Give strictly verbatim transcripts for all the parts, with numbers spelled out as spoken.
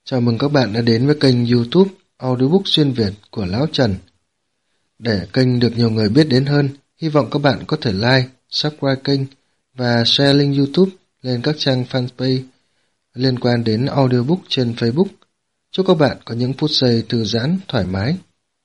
Chào mừng các bạn đã đến với kênh YouTube Audiobook xuyên Việt của Lão Trần. Để kênh được nhiều người biết đến hơn, hy vọng các bạn có thể like, subscribe kênh và share link YouTube lên các trang fanpage liên quan đến audiobook trên Facebook. Chúc các bạn có những phút giây thư giãn, thoải mái.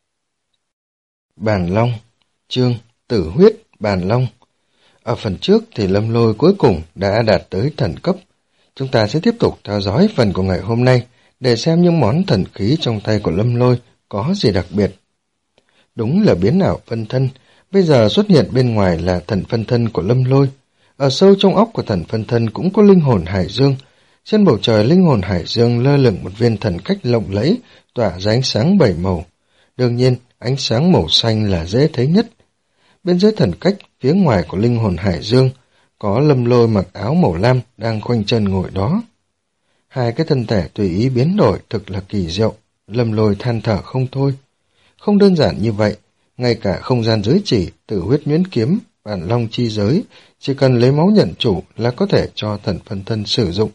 Bàn Long, chương Tử huyết Bàn Long. Ở phần trước thì Lâm Lôi cuối cùng đã đạt tới thần cấp. Chúng ta sẽ tiếp tục theo dõi phần của ngày hôm nay để xem những món thần khí trong tay của Lâm Lôi có gì đặc biệt. Đúng là biến ảo phân thân, bây giờ xuất hiện bên ngoài là thần phân thân của Lâm Lôi. Ở sâu trong óc của thần phân thân cũng có linh hồn hải dương. Trên bầu trời linh hồn hải dương lơ lửng một viên thần cách lộng lẫy, tỏa ra ánh sáng bảy màu. Đương nhiên, ánh sáng màu xanh là dễ thấy nhất. Bên dưới thần cách, phía ngoài của linh hồn hải dương, có Lâm Lôi mặc áo màu lam đang khoanh chân ngồi đó. Hai cái thân thể tùy ý biến đổi thực là kỳ diệu, Lâm Lôi than thở không thôi. Không đơn giản như vậy, ngay cả không gian giới chỉ, tử huyết nhuyễn kiếm, bản long chi giới, chỉ cần lấy máu nhận chủ là có thể cho thần phân thân sử dụng.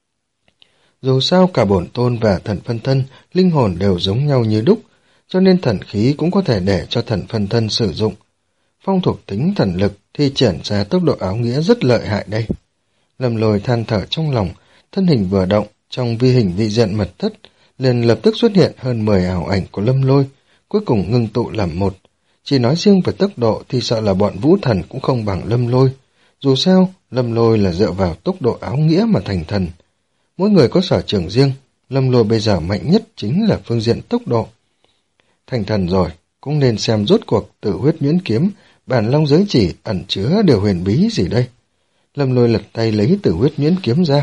Dù sao cả bổn tôn và thần phân thân, linh hồn đều giống nhau như đúc, cho nên thần khí cũng có thể để cho thần phân thân sử dụng. Phong thuộc tính thần lực thi triển ra tốc độ áo nghĩa rất lợi hại đây. Lâm Lôi than thở trong lòng, thân hình vừa động, trong vi hình vị diện mật thất, liền lập tức xuất hiện hơn mười ảo ảnh của Lâm Lôi, cuối cùng ngưng tụ làm một. Chỉ nói riêng về tốc độ thì sợ là bọn vũ thần cũng không bằng Lâm Lôi. Dù sao, Lâm Lôi là dựa vào tốc độ áo nghĩa mà thành thần. Mỗi người có sở trường riêng, Lâm Lôi bây giờ mạnh nhất chính là phương diện tốc độ. Thành thần rồi, cũng nên xem rốt cuộc tử huyết nhuyễn kiếm, bản long giới chỉ ẩn chứa điều huyền bí gì đây. Lâm Lôi lật tay lấy tử huyết nhuyễn kiếm ra.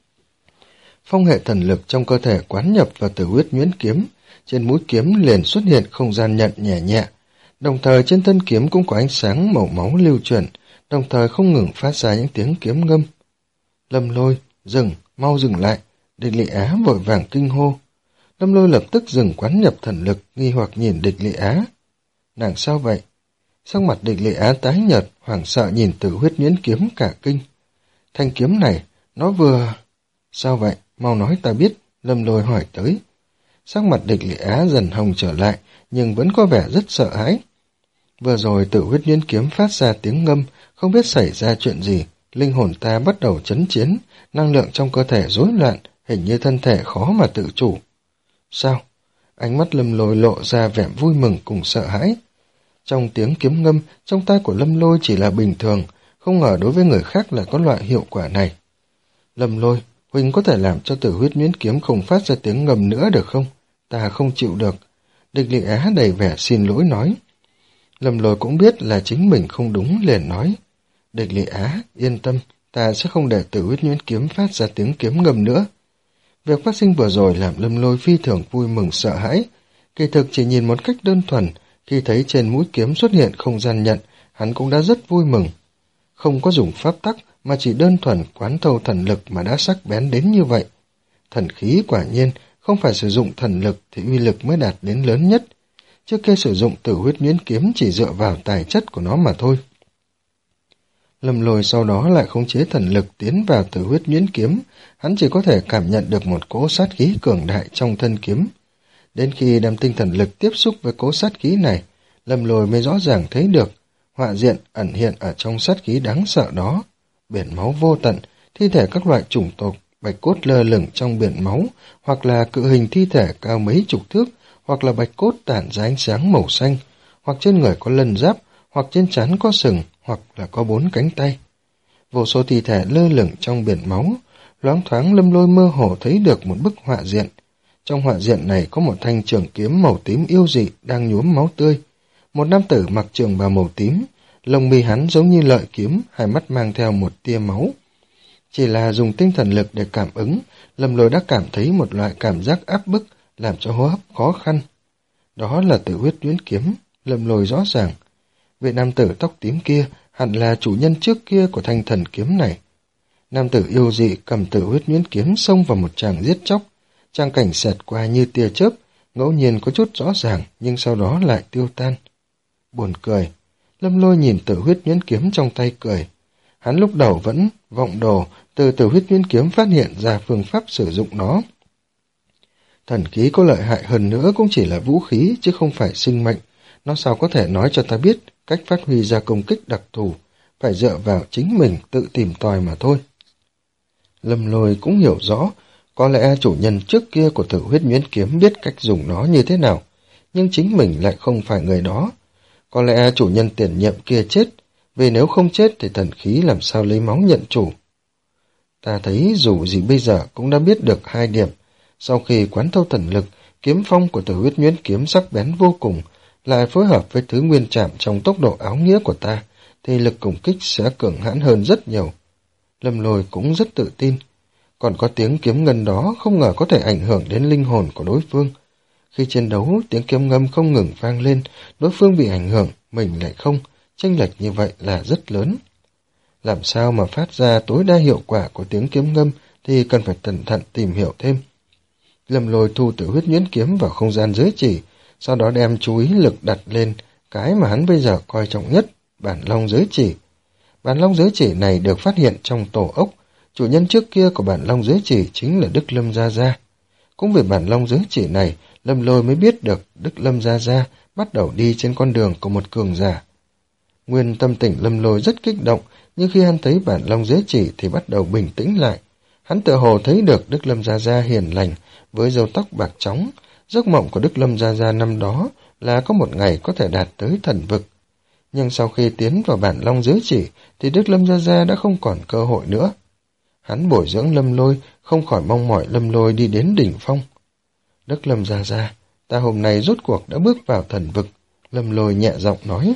Phong hệ thần lực trong cơ thể quán nhập vào tử huyết nhuyễn kiếm, trên mũi kiếm liền xuất hiện không gian nhận nhẹ nhẹ, đồng thời trên thân kiếm cũng có ánh sáng màu máu lưu chuyển, đồng thời không ngừng phát ra những tiếng kiếm ngâm. Lâm Lôi, dừng, mau dừng lại, Địch Lị Á vội vàng kinh hô. Lâm Lôi lập tức dừng quán nhập thần lực, nghi hoặc nhìn Địch Lị Á. Nàng sao vậy? Sắc mặt Địch Lị Á tái nhợt, hoảng sợ nhìn tử huyết nhuyễn kiếm cả kinh. Thanh kiếm này, nó vừa... Sao vậy? Mau nói ta biết, Lâm Lôi hỏi tới. Sắc mặt Địch Lị Á dần hồng trở lại, nhưng vẫn có vẻ rất sợ hãi. Vừa rồi tử huyết nhuyễn kiếm phát ra tiếng ngâm, không biết xảy ra chuyện gì, linh hồn ta bắt đầu chấn chiến, năng lượng trong cơ thể rối loạn, hình như thân thể khó mà tự chủ. Sao? Ánh mắt Lâm Lôi lộ ra vẻ vui mừng cùng sợ hãi. Trong tiếng kiếm ngâm, trong tai của Lâm Lôi chỉ là bình thường, không ngờ đối với người khác lại có loại hiệu quả này. Lâm Lôi, huynh có thể làm cho tử huyết nhuyễn kiếm không phát ra tiếng ngầm nữa được không? Ta không chịu được. Địch Lị Á đầy vẻ xin lỗi nói. Lâm Lôi cũng biết là chính mình không đúng, liền nói. Địch Lị Á, yên tâm, ta sẽ không để tử huyết nhuyễn kiếm phát ra tiếng kiếm ngầm nữa. Việc phát sinh vừa rồi làm Lâm Lôi phi thường vui mừng sợ hãi. Kỳ thực chỉ nhìn một cách đơn thuần, khi thấy trên mũi kiếm xuất hiện không gian nhận, hắn cũng đã rất vui mừng. Không có dùng pháp tắc, mà chỉ đơn thuần quán thâu thần lực mà đã sắc bén đến như vậy. Thần khí quả nhiên, không phải sử dụng thần lực thì uy lực mới đạt đến lớn nhất. Trước kia sử dụng tử huyết nhuyễn kiếm chỉ dựa vào tài chất của nó mà thôi. Lâm Lôi sau đó lại khống chế thần lực tiến vào tử huyết nhuyễn kiếm, hắn chỉ có thể cảm nhận được một cỗ sát khí cường đại trong thân kiếm. Đến khi đem tinh thần lực tiếp xúc với cỗ sát khí này, Lâm Lôi mới rõ ràng thấy được họa diện ẩn hiện ở trong sát khí đáng sợ đó. Biển máu vô tận, thi thể các loại chủng tộc, bạch cốt lơ lửng trong biển máu, hoặc là cự hình thi thể cao mấy chục thước, hoặc là bạch cốt tản ra ánh sáng màu xanh, hoặc trên người có lân giáp, hoặc trên trán có sừng, hoặc là có bốn cánh tay. Vô số thi thể lơ lửng trong biển máu, loáng thoáng Lâm Lôi mơ hồ thấy được một bức họa diện. Trong họa diện này có một thanh trường kiếm màu tím yêu dị đang nhuốm máu tươi. Một nam tử mặc trường bào màu tím, lông mi hắn giống như lợi kiếm, hai mắt mang theo một tia máu. Chỉ là dùng tinh thần lực để cảm ứng, Lâm Lôi đã cảm thấy một loại cảm giác áp bức, làm cho hô hấp khó khăn. Đó là tử huyết nhuyễn kiếm, Lâm Lôi rõ ràng. Vị nam tử tóc tím kia hẳn là chủ nhân trước kia của thanh thần kiếm này. Nam tử yêu dị cầm tử huyết nhuyễn kiếm xông vào một tràng giết chóc. Trang cảnh xẹt qua như tia chớp, ngẫu nhiên có chút rõ ràng nhưng sau đó lại tiêu tan. Buồn cười, Lâm Lôi nhìn tử huyết nhuyễn kiếm trong tay cười. Hắn lúc đầu vẫn vọng đồ, từ tử huyết nhuyễn kiếm phát hiện ra phương pháp sử dụng nó. Thần khí có lợi hại hơn nữa cũng chỉ là vũ khí chứ không phải sinh mệnh. Nó sao có thể nói cho ta biết cách phát huy ra công kích đặc thù, phải dựa vào chính mình tự tìm tòi mà thôi. Lâm Lôi cũng hiểu rõ, có lẽ chủ nhân trước kia của Tử Huyết Nhuyễn Kiếm biết cách dùng nó như thế nào, nhưng chính mình lại không phải người đó. Có lẽ chủ nhân tiền nhiệm kia chết, vì nếu không chết thì thần khí làm sao lấy máu nhận chủ. Ta thấy dù gì bây giờ cũng đã biết được hai điểm. Sau khi quán thâu thần lực, kiếm phong của Tử Huyết Nhuyễn Kiếm sắc bén vô cùng, lại phối hợp với thứ nguyên trảm trong tốc độ áo nghĩa của ta, thì lực công kích sẽ cường hãn hơn rất nhiều. Lâm Lôi cũng rất tự tin. Còn có tiếng kiếm ngân đó không ngờ có thể ảnh hưởng đến linh hồn của đối phương. Khi chiến đấu, tiếng kiếm ngâm không ngừng vang lên, đối phương bị ảnh hưởng, mình lại không, chênh lệch như vậy là rất lớn. Làm sao mà phát ra tối đa hiệu quả của tiếng kiếm ngâm thì cần phải cẩn thận tìm hiểu thêm. Lâm Lôi thu Tử Huyết Nhuyễn Kiếm vào không gian giới chỉ, sau đó đem chú ý lực đặt lên cái mà hắn bây giờ coi trọng nhất, bản long giới chỉ. Bản long giới chỉ này được phát hiện trong tổ ốc, chủ nhân trước kia của bản long giới chỉ chính là Đức Lâm Gia Gia. Cũng vì bản long giới chỉ này, Lâm Lôi mới biết được Đức Lâm Gia Gia bắt đầu đi trên con đường của một cường giả. Nguyên tâm tình Lâm Lôi rất kích động, nhưng khi hắn thấy bản long giới chỉ thì bắt đầu bình tĩnh lại. Hắn tự hồ thấy được Đức Lâm Gia Gia hiền lành, với râu tóc bạc trắng. Giấc mộng của Đức Lâm Gia Gia năm đó là có một ngày có thể đạt tới thần vực. Nhưng sau khi tiến vào bản long giới chỉ thì Đức Lâm Gia Gia đã không còn cơ hội nữa. Hắn bồi dưỡng Lâm Lôi, không khỏi mong mỏi Lâm Lôi đi đến đỉnh phong. Đức Lâm Gia Gia, ta hôm nay rốt cuộc đã bước vào thần vực, Lâm Lôi nhẹ giọng nói.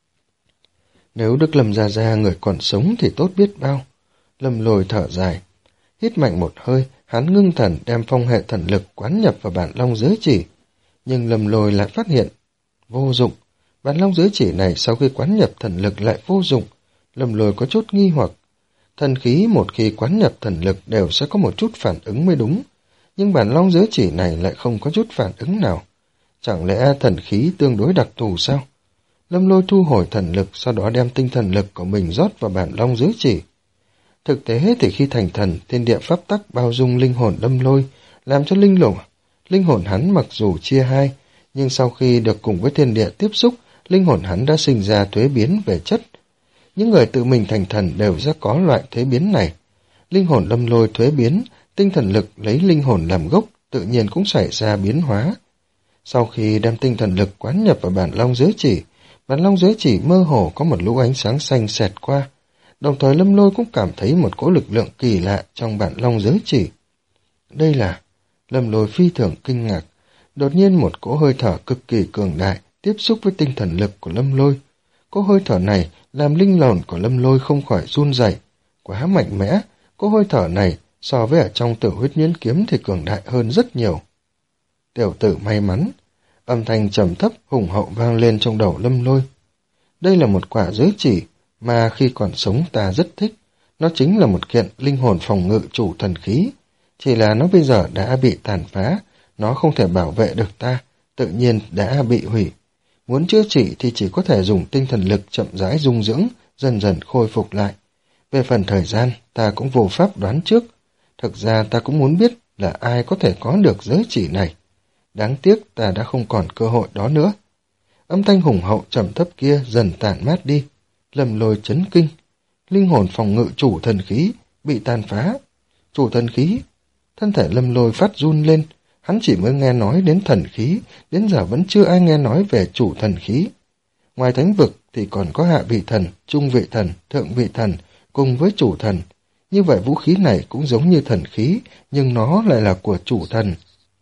Nếu Đức Lâm Gia Gia người còn sống thì tốt biết bao. Lâm Lôi thở dài. Hít mạnh một hơi, hắn ngưng thần đem phong hệ thần lực quán nhập vào bản long giới chỉ. Nhưng Lâm Lôi lại phát hiện vô dụng. Bản long giới chỉ này sau khi quán nhập thần lực lại vô dụng. Lâm Lôi có chút nghi hoặc. Thần khí một khi quán nhập thần lực đều sẽ có một chút phản ứng mới đúng. Nhưng bản long giới chỉ này lại không có chút phản ứng nào. Chẳng lẽ thần khí tương đối đặc thù sao? Lâm Lôi thu hồi thần lực, sau đó đem tinh thần lực của mình rót vào bản long giới chỉ. Thực tế thì khi thành thần, thiên địa pháp tắc bao dung linh hồn Lâm Lôi, làm cho linh lủng. Linh hồn hắn mặc dù chia hai, nhưng sau khi được cùng với thiên địa tiếp xúc, linh hồn hắn đã sinh ra thuế biến về chất. Những người tự mình thành thần đều sẽ có loại thuế biến này. Linh hồn Lâm Lôi thuế biến, tinh thần lực lấy linh hồn làm gốc, tự nhiên cũng xảy ra biến hóa. Sau khi đem tinh thần lực quán nhập vào bản long giới chỉ, bản long giới chỉ mơ hồ có một lũ ánh sáng xanh xẹt qua. Đồng thời Lâm Lôi cũng cảm thấy một cỗ lực lượng kỳ lạ trong bản long giới chỉ. Đây là... Lâm Lôi phi thường kinh ngạc. Đột nhiên một cỗ hơi thở cực kỳ cường đại tiếp xúc với tinh thần lực của Lâm Lôi. Cỗ hơi thở này làm linh hồn của Lâm Lôi không khỏi run rẩy. Quá mạnh mẽ, cỗ hơi thở này so với ở trong Tử Huyết Nhuyễn Kiếm thì cường đại hơn rất nhiều. Tiểu tử may mắn, âm thanh trầm thấp hùng hậu vang lên trong đầu Lâm Lôi. Đây là một quả giới chỉ mà khi còn sống ta rất thích. Nó chính là một kiện linh hồn phòng ngự chủ thần khí. Chỉ là nó bây giờ đã bị tàn phá, nó không thể bảo vệ được ta, tự nhiên đã bị hủy. Muốn chữa trị thì chỉ có thể dùng tinh thần lực chậm rãi dung dưỡng, dần dần khôi phục lại. Về phần thời gian, ta cũng vô pháp đoán trước. Thực ra ta cũng muốn biết là ai có thể có được giới chỉ này. Đáng tiếc ta đã không còn cơ hội đó nữa. Âm thanh hùng hậu trầm thấp kia dần tản mát đi. Lâm Lôi chấn kinh. Linh hồn phòng ngự chủ thần khí bị tàn phá. Chủ thần khí. Thân thể Lâm Lôi phát run lên. Hắn chỉ mới nghe nói đến thần khí, đến giờ vẫn chưa ai nghe nói về chủ thần khí. Ngoài thánh vực thì còn có hạ vị thần, trung vị thần, thượng vị thần cùng với chủ thần. Như vậy vũ khí này cũng giống như thần khí, nhưng nó lại là của chủ thần.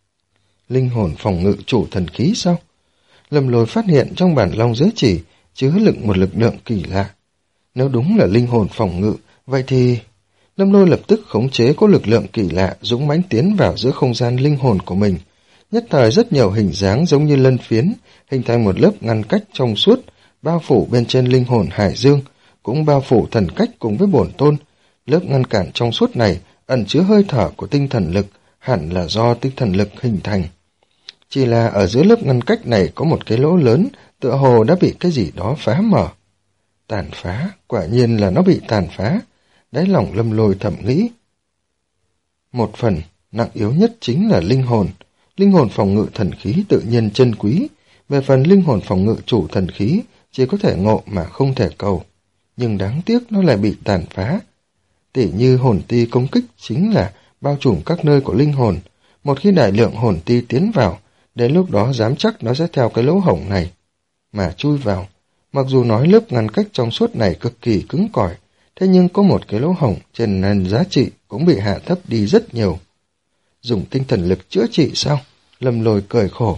Linh hồn phòng ngự chủ thần khí sao? Lâm Lôi phát hiện trong bản long giới chỉ chứa đựng một lực lượng kỳ lạ. Nếu đúng là linh hồn phòng ngự, vậy thì... Lâm Lôi lập tức khống chế có lực lượng kỳ lạ dũng mãnh tiến vào giữa không gian linh hồn của mình. Nhất thời rất nhiều hình dáng giống như lân phiến, hình thành một lớp ngăn cách trong suốt, bao phủ bên trên linh hồn hải dương, cũng bao phủ thần cách cùng với bổn tôn. Lớp ngăn cản trong suốt này ẩn chứa hơi thở của tinh thần lực, hẳn là do tinh thần lực hình thành. Chỉ là ở giữa lớp ngăn cách này có một cái lỗ lớn, tựa hồ đã bị cái gì đó phá mở. Tàn phá, quả nhiên là nó bị tàn phá. Đáy lòng Lâm Lôi thầm nghĩ. Một phần, nặng yếu nhất chính là linh hồn. Linh hồn phòng ngự thần khí tự nhiên chân quý, về phần linh hồn phòng ngự chủ thần khí chỉ có thể ngộ mà không thể cầu. Nhưng đáng tiếc nó lại bị tàn phá. Tỉ như hồn ti công kích chính là bao trùm các nơi của linh hồn. Một khi đại lượng hồn ti tiến vào, đến lúc đó dám chắc nó sẽ theo cái lỗ hổng này mà chui vào. Mặc dù nói lớp ngăn cách trong suốt này cực kỳ cứng cỏi, thế nhưng có một cái lỗ hổng trên nền giá trị cũng bị hạ thấp đi rất nhiều. Dùng tinh thần lực chữa trị sao? Lâm Lôi cười khổ.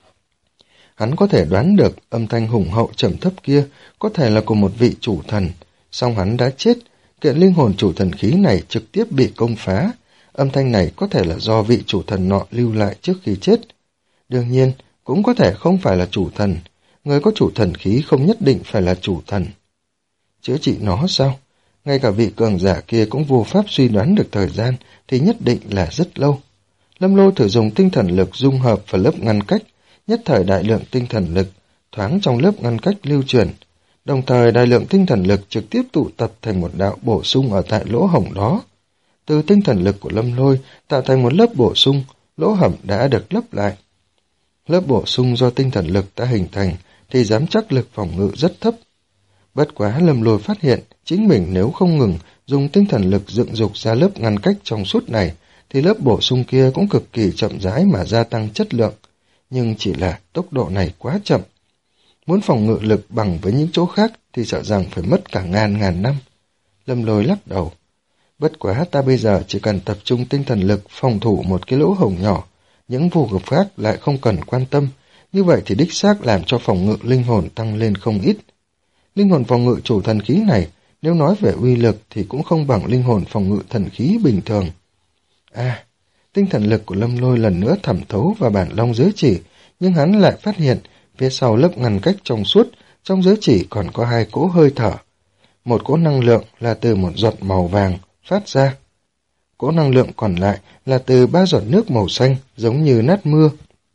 Hắn có thể đoán được âm thanh hùng hậu trầm thấp kia có thể là của một vị chủ thần, song hắn đã chết, kiện linh hồn chủ thần khí này trực tiếp bị công phá. Âm thanh này có thể là do vị chủ thần nọ lưu lại trước khi chết. Đương nhiên, cũng có thể không phải là chủ thần. Người có chủ thần khí không nhất định phải là chủ thần. Chữa trị nó sao? Ngay cả vị cường giả kia cũng vô pháp suy đoán được thời gian thì nhất định là rất lâu. Lâm Lôi thử dùng tinh thần lực dung hợp vào lớp ngăn cách, nhất thời đại lượng tinh thần lực thoáng trong lớp ngăn cách lưu truyền, đồng thời đại lượng tinh thần lực trực tiếp tụ tập thành một đạo bổ sung ở tại lỗ hổng đó. Từ tinh thần lực của Lâm Lôi tạo thành một lớp bổ sung, lỗ hổng đã được lấp lại. Lớp bổ sung do tinh thần lực đã hình thành thì dám chắc lực phòng ngự rất thấp. Bất quá Lâm Lôi phát hiện chính mình nếu không ngừng dùng tinh thần lực dựng dục ra lớp ngăn cách trong suốt này thì lớp bổ sung kia cũng cực kỳ chậm rãi mà gia tăng chất lượng. Nhưng chỉ là tốc độ này quá chậm. Muốn phòng ngự lực bằng với những chỗ khác thì sợ rằng phải mất cả ngàn ngàn năm. Lâm Lôi lắc đầu. Bất quá ta bây giờ chỉ cần tập trung tinh thần lực phòng thủ một cái lỗ hổng nhỏ, những vụ gặp khác lại không cần quan tâm, như vậy thì đích xác làm cho phòng ngự linh hồn tăng lên không ít. Linh hồn phòng ngự chủ thần khí này, nếu nói về uy lực thì cũng không bằng linh hồn phòng ngự thần khí bình thường. À, tinh thần lực của Lâm Lôi lần nữa thẩm thấu vào bản long giới chỉ, nhưng hắn lại phát hiện phía sau lớp ngăn cách trong suốt, trong giới chỉ còn có hai cỗ hơi thở. Một cỗ năng lượng là từ một giọt màu vàng phát ra. Cỗ năng lượng còn lại là từ ba giọt nước màu xanh giống như nát mưa.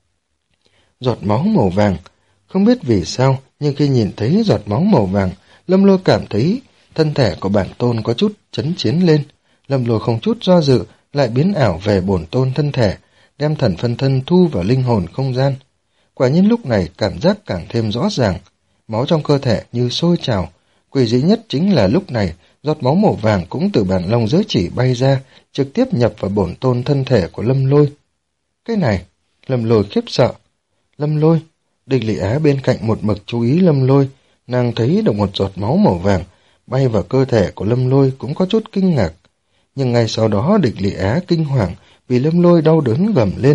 Giọt máu màu vàng, không biết vì sao, nhưng khi nhìn thấy giọt máu màu vàng, Lâm Lôi cảm thấy thân thể của bản tôn có chút chấn chiến lên. Lâm Lôi không chút do dự, lại biến ảo về bổn tôn thân thể, đem thần phân thân thu vào linh hồn không gian. Quả nhiên lúc này cảm giác càng thêm rõ ràng, máu trong cơ thể như sôi trào. Quỷ dị nhất chính là lúc này, giọt máu màu vàng cũng từ bản long giới chỉ bay ra, trực tiếp nhập vào bổn tôn thân thể của Lâm Lôi. Cái này, Lâm Lôi khiếp sợ. Lâm Lôi, Địch Lị Á bên cạnh một mực chú ý Lâm Lôi, nàng thấy được một giọt máu màu vàng bay vào cơ thể của Lâm Lôi cũng có chút kinh ngạc. Nhưng ngay sau đó Địch Lị Á kinh hoàng vì Lâm Lôi đau đớn gầm lên.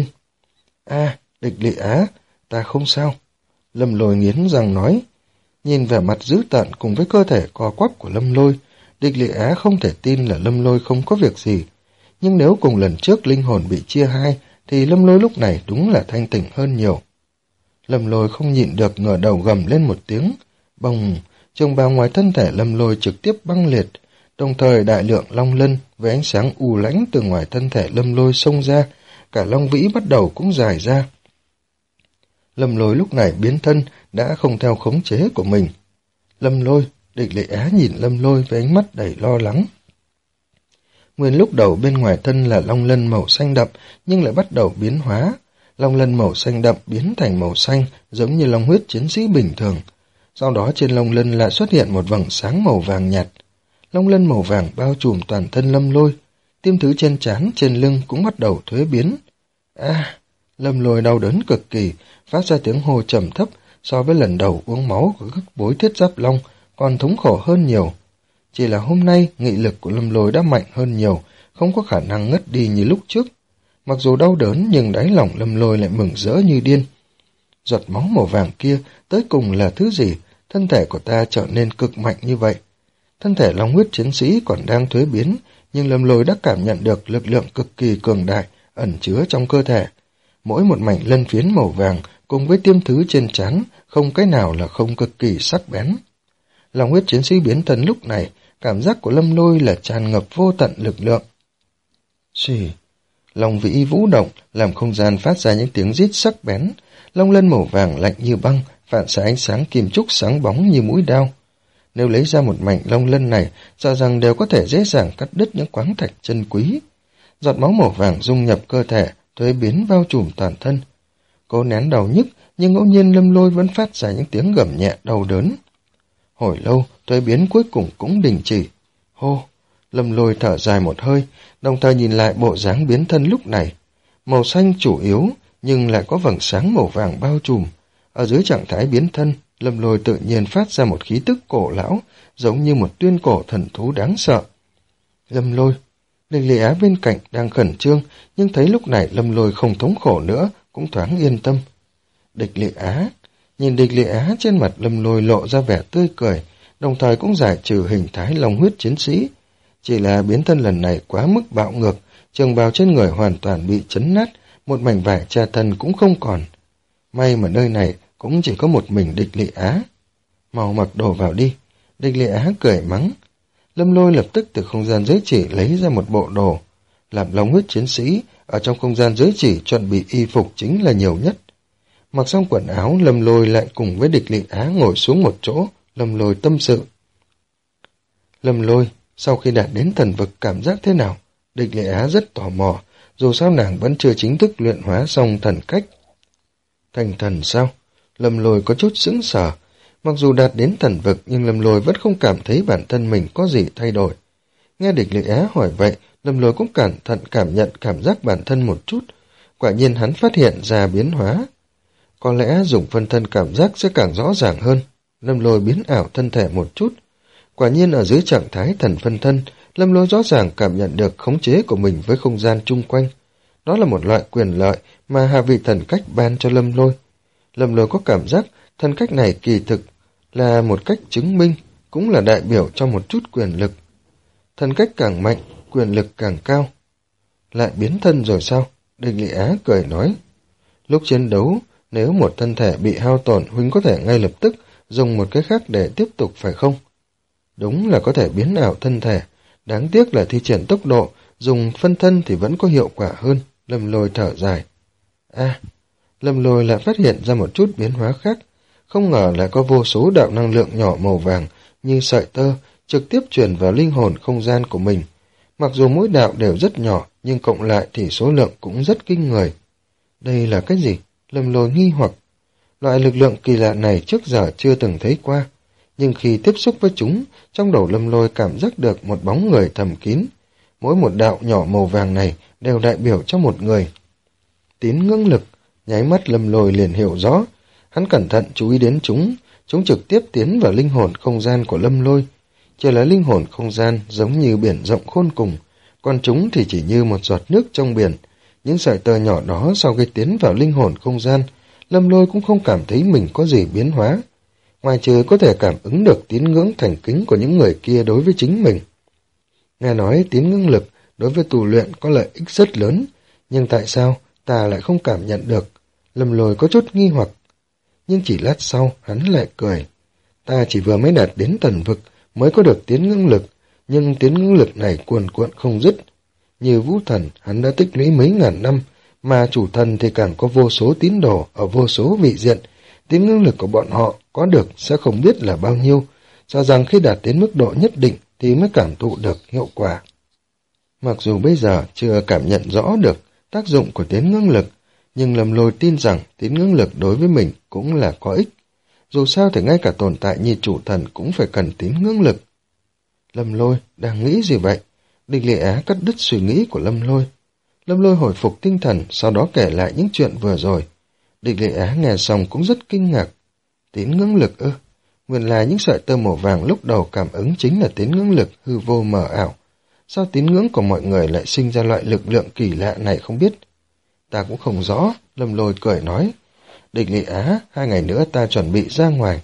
A, Địch Lị Á, ta không sao. Lâm Lôi nghiến răng nói. Nhìn vẻ mặt dữ tợn cùng với cơ thể co quắp của Lâm Lôi, Địch Lị Á không thể tin là Lâm Lôi không có việc gì. Nhưng nếu cùng lần trước linh hồn bị chia hai, thì Lâm Lôi lúc này đúng là thanh tỉnh hơn nhiều. Lâm Lôi không nhịn được ngửa đầu gầm lên một tiếng. Bồng, trường bào ngoài thân thể Lâm Lôi trực tiếp băng liệt, đồng thời đại lượng long lân với ánh sáng u lãnh từ ngoài thân thể Lâm Lôi xông ra, cả long vĩ bắt đầu cũng dài ra. Lâm Lôi lúc này biến thân đã không theo khống chế của mình. Lâm Lôi, Địch Lị Á nhìn Lâm Lôi với ánh mắt đầy lo lắng. Nguyên lúc đầu bên ngoài thân là long lân màu xanh đậm nhưng lại bắt đầu biến hóa. Long lân màu xanh đậm biến thành màu xanh giống như long huyết chiến sĩ bình thường. Sau đó trên long lân lại xuất hiện một vầng sáng màu vàng nhạt. Long lân màu vàng bao trùm toàn thân Lâm Lôi. Tiêm thứ trên trán, trên lưng cũng bắt đầu thuế biến. À, Lâm Lôi đau đớn cực kỳ, phát ra tiếng hô trầm thấp so với lần đầu uống máu của các bối thiết giáp long, còn thống khổ hơn nhiều. Chỉ là hôm nay nghị lực của Lâm Lôi đã mạnh hơn nhiều, không có khả năng ngất đi như lúc trước. Mặc dù đau đớn nhưng đáy lòng Lâm Lôi lại mừng rỡ như điên. Giọt máu màu vàng kia tới cùng là thứ gì? Thân thể của ta trở nên cực mạnh như vậy. Thân thể long huyết chiến sĩ còn đang thuế biến, nhưng Lâm Lôi đã cảm nhận được lực lượng cực kỳ cường đại ẩn chứa trong cơ thể. Mỗi một mảnh lân phiến màu vàng cùng với tiêm thứ trên trán không cái nào là không cực kỳ sắc bén. Long huyết chiến sĩ biến thân lúc này, cảm giác của Lâm Lôi là tràn ngập vô tận lực lượng. Xì, long vĩ vũ động làm không gian phát ra những tiếng rít sắc bén. Long lân màu vàng lạnh như băng, phản xạ ánh sáng kim trúc sáng bóng như mũi đao. Nếu lấy ra một mảnh long lân này, sợ rằng đều có thể dễ dàng cắt đứt những khoáng thạch chân quý. Giọt máu màu vàng dung nhập cơ thể, thuế biến bao trùm toàn thân. Cô nén đau nhức, nhưng ngẫu nhiên Lâm Lôi vẫn phát ra những tiếng gầm nhẹ đau đớn. Hồi lâu, thuế biến cuối cùng cũng đình chỉ. Hô! Lâm Lôi thở dài một hơi, đồng thời nhìn lại bộ dáng biến thân lúc này. Màu xanh chủ yếu, nhưng lại có vầng sáng màu vàng bao trùm. Ở dưới trạng thái biến thân, Lâm Lôi tự nhiên phát ra một khí tức cổ lão, giống như một tuyên cổ thần thú đáng sợ. Lâm Lôi! Địch Lệ Á bên cạnh đang khẩn trương, nhưng thấy lúc này Lâm Lôi không thống khổ nữa, cũng thoáng yên tâm. Địch Lệ Á! Nhìn Địch Lệ Á, trên mặt Lâm Lôi lộ ra vẻ tươi cười, đồng thời cũng giải trừ hình thái long huyết chiến sĩ. Chỉ là biến thân lần này quá mức bạo ngược, trường bào trên người hoàn toàn bị chấn nát, một mảnh vải che thân cũng không còn. May mà nơi này cũng chỉ có một mình Địch Lệ Á. Mau mặc đồ vào đi. Địch Lệ Á cười mắng. Lâm Lôi lập tức từ không gian giới chỉ lấy ra một bộ đồ. Làm long huyết chiến sĩ, ở trong không gian giới chỉ chuẩn bị y phục chính là nhiều nhất. Mặc xong quần áo, Lâm Lôi lại cùng với Địch Lệ Á ngồi xuống một chỗ, Lâm Lôi tâm sự. Lâm Lôi, sau khi đạt đến thần vực cảm giác thế nào? Địch Lệ Á rất tò mò, dù sao nàng vẫn chưa chính thức luyện hóa xong thần cách. Thành thần sao? Lâm Lôi có chút sững sờ. Mặc dù đạt đến thần vực, nhưng Lâm Lôi vẫn không cảm thấy bản thân mình có gì thay đổi. Nghe Địch Lệ Á hỏi vậy, Lâm Lôi cũng cẩn thận cảm nhận cảm giác bản thân một chút. Quả nhiên hắn phát hiện ra biến hóa. Có lẽ dùng phân thân cảm giác sẽ càng rõ ràng hơn. Lâm Lôi biến ảo thân thể một chút. Quả nhiên ở dưới trạng thái thần phân thân, Lâm Lôi rõ ràng cảm nhận được khống chế của mình với không gian chung quanh. Đó là một loại quyền lợi mà hạ vị thần cách ban cho Lâm Lôi. Lâm Lôi có cảm giác thần cách này kỳ thực là một cách chứng minh, cũng là đại biểu cho một chút quyền lực. Thần cách càng mạnh, quyền lực càng cao. Lại biến thân rồi sao? Địch Lệ Á cười nói. Lúc chiến đấu, nếu một thân thể bị hao tổn, huynh có thể ngay lập tức dùng một cái khác để tiếp tục phải không? Đúng là có thể biến ảo thân thể, đáng tiếc là thi triển tốc độ, dùng phân thân thì vẫn có hiệu quả hơn. Lâm Lôi thở dài. À, Lâm Lôi lại phát hiện ra một chút biến hóa khác, không ngờ lại có vô số đạo năng lượng nhỏ màu vàng như sợi tơ trực tiếp truyền vào linh hồn không gian của mình. Mặc dù mỗi đạo đều rất nhỏ, nhưng cộng lại thì số lượng cũng rất kinh người. Đây là cái gì? Lâm Lôi nghi hoặc. Loại lực lượng kỳ lạ này trước giờ chưa từng thấy qua, nhưng khi tiếp xúc với chúng, trong đầu Lâm Lôi cảm giác được một bóng người thầm kín. Mỗi một đạo nhỏ màu vàng này đều đại biểu cho một người. Tín ngưỡng lực, nháy mắt Lâm Lôi liền hiểu rõ. Hắn cẩn thận chú ý đến chúng, chúng trực tiếp tiến vào linh hồn không gian của Lâm Lôi. Chỉ là linh hồn không gian giống như biển rộng khôn cùng, còn chúng thì chỉ như một giọt nước trong biển. Những sợi tơ nhỏ đó sau khi tiến vào linh hồn không gian, Lâm Lôi cũng không cảm thấy mình có gì biến hóa, ngoài trừ có thể cảm ứng được tín ngưỡng thành kính của những người kia đối với chính mình. Nghe nói tín ngưỡng lực đối với tu luyện có lợi ích rất lớn, nhưng tại sao ta lại không cảm nhận được? Lâm Lôi có chút nghi hoặc. Nhưng chỉ lát sau, hắn lại cười. Ta chỉ vừa mới đạt đến thần vực mới có được tín ngưỡng lực, nhưng tín ngưỡng lực này cuồn cuộn không dứt. Như vũ thần, hắn đã tích lũy mấy ngàn năm, mà chủ thần thì càng có vô số tín đồ ở vô số vị diện. Tín ngưỡng lực của bọn họ có được sẽ không biết là bao nhiêu, cho rằng khi đạt đến mức độ nhất định thì mới cảm thụ được hiệu quả. Mặc dù bây giờ chưa cảm nhận rõ được tác dụng của tín ngưỡng lực, nhưng Lâm Lôi tin rằng tín ngưỡng lực đối với mình cũng là có ích. Dù sao thì ngay cả tồn tại như chủ thần cũng phải cần tín ngưỡng lực. Lâm Lôi đang nghĩ gì vậy? Địch Lệ Á cắt đứt suy nghĩ của Lâm Lôi. Lâm Lôi hồi phục tinh thần, sau đó kể lại những chuyện vừa rồi. Địch Lệ Á nghe xong cũng rất kinh ngạc. Tín ngưỡng lực ư? Nguyên là những sợi tơ màu vàng lúc đầu cảm ứng chính là tín ngưỡng lực hư vô mờ ảo. Sao tín ngưỡng của mọi người lại sinh ra loại lực lượng kỳ lạ này không biết? Ta cũng không rõ, Lâm Lôi cười nói. Địch Lệ Á, hai ngày nữa ta chuẩn bị ra ngoài.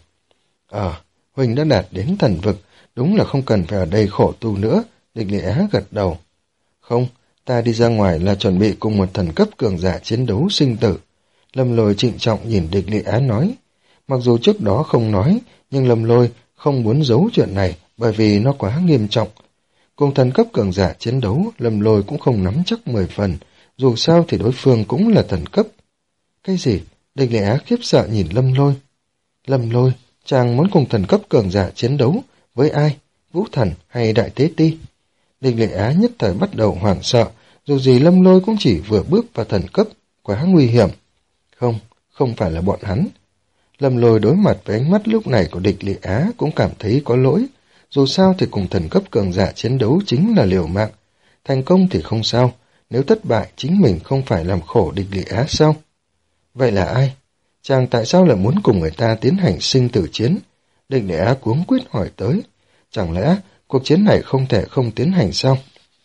Ờ, Huỳnh đã đạt đến thần vực, đúng là không cần phải ở đây khổ tu nữa. Địch Lệ Á gật đầu. Không, ta đi ra ngoài là chuẩn bị cùng một thần cấp cường giả chiến đấu sinh tử. Lâm Lôi trịnh trọng nhìn Địch Lệ Á nói. Mặc dù trước đó không nói, nhưng Lâm Lôi không muốn giấu chuyện này bởi vì nó quá nghiêm trọng. Cùng thần cấp cường giả chiến đấu, Lâm Lôi cũng không nắm chắc mười phần, dù sao thì đối phương cũng là thần cấp. Cái gì? Địch Lệ Á khiếp sợ nhìn Lâm Lôi. Lâm Lôi, chàng muốn cùng thần cấp cường giả chiến đấu với ai? Vũ thần hay Đại Tế Ti? Địch Lệ Á nhất thời bắt đầu hoảng sợ, Dù gì Lâm Lôi cũng chỉ vừa bước vào thần cấp, quá nguy hiểm. Không, không phải là bọn hắn. Lâm Lôi đối mặt với ánh mắt lúc này của Địch Lệ Á cũng cảm thấy có lỗi. Dù sao thì cùng thần cấp cường giả chiến đấu chính là liều mạng. Thành công thì không sao, nếu thất bại chính mình không phải làm khổ Địch Lệ Á sao? Vậy là ai? Chàng tại sao lại muốn cùng người ta tiến hành sinh tử chiến? Địch Lệ Á cuống quýt hỏi tới. Chẳng lẽ cuộc chiến này không thể không tiến hành sao?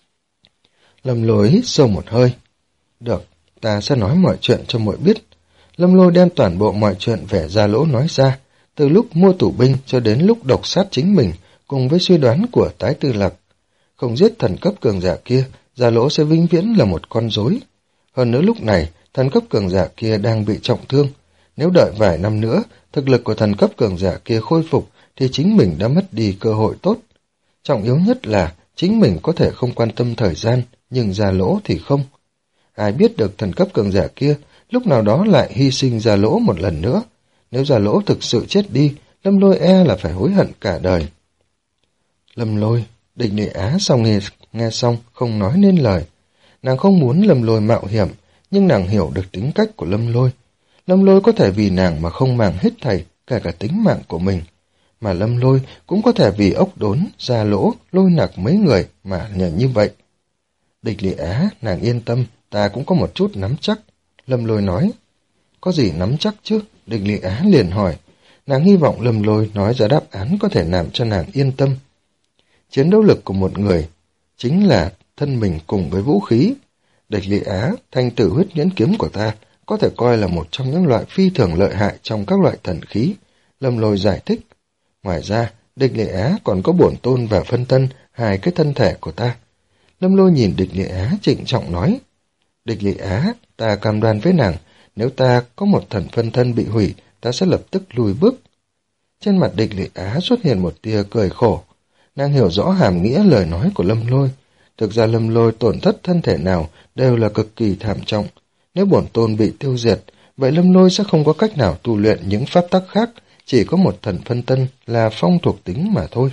Lâm Lôi hít sâu một hơi. Được, ta sẽ nói mọi chuyện cho muội biết. Lâm Lôi đem toàn bộ mọi chuyện về Gia Lỗ nói ra, từ lúc mua tù binh cho đến lúc độc sát chính mình, cùng với suy đoán của Tái Tư Lạc. Không giết thần cấp cường giả kia, Gia Lỗ sẽ vĩnh viễn là một con rối. Hơn nữa lúc này, thần cấp cường giả kia đang bị trọng thương. Nếu đợi vài năm nữa, thực lực của thần cấp cường giả kia khôi phục, thì chính mình đã mất đi cơ hội tốt. Trọng yếu nhất là, chính mình có thể không quan tâm thời gian, nhưng Gia Lỗ thì không. Ai biết được thần cấp cường giả kia, lúc nào đó lại hy sinh Gia Lỗ một lần nữa. Nếu Gia Lỗ thực sự chết đi, Lâm Lôi e là phải hối hận cả đời. Lâm Lôi, Địch Lệ Á sau nghe, nghe xong không nói nên lời. Nàng không muốn Lâm Lôi mạo hiểm, nhưng nàng hiểu được tính cách của Lâm Lôi. Lâm Lôi có thể vì nàng mà không màng hết thảy, cả cả tính mạng của mình. Mà Lâm Lôi cũng có thể vì ốc đốn, Gia Lỗ, Lôi Nặc mấy người mà nhờ như vậy. Địch Lệ Á, nàng yên tâm, ta cũng có một chút nắm chắc. Lâm Lôi nói. Có gì nắm chắc chứ? Địch Lệ Á liền hỏi. Nàng hy vọng Lâm Lôi nói ra đáp án có thể làm cho nàng yên tâm. Chiến đấu lực của một người chính là thân mình cùng với vũ khí. Địch Lệ Á, thanh tử huyết nhẫn kiếm của ta có thể coi là một trong những loại phi thường lợi hại trong các loại thần khí. Lâm Lôi giải thích. Ngoài ra, Địch Lệ Á còn có bổn tôn và phân thân, hai cái thân thể của ta. Lâm Lôi nhìn Địch Lệ Á trịnh trọng nói. Địch Lệ Á, ta cam đoan với nàng, nếu ta có một thần phân thân bị hủy, ta sẽ lập tức lùi bước. Trên mặt Địch Lệ Á xuất hiện một tia cười khổ. Nàng hiểu rõ hàm nghĩa lời nói của Lâm Lôi. Thực ra Lâm Lôi tổn thất thân thể nào đều là cực kỳ thảm trọng. Nếu bổn tôn bị tiêu diệt, vậy Lâm Lôi sẽ không có cách nào tu luyện những pháp tắc khác, chỉ có một thần phân thân là phong thuộc tính mà thôi.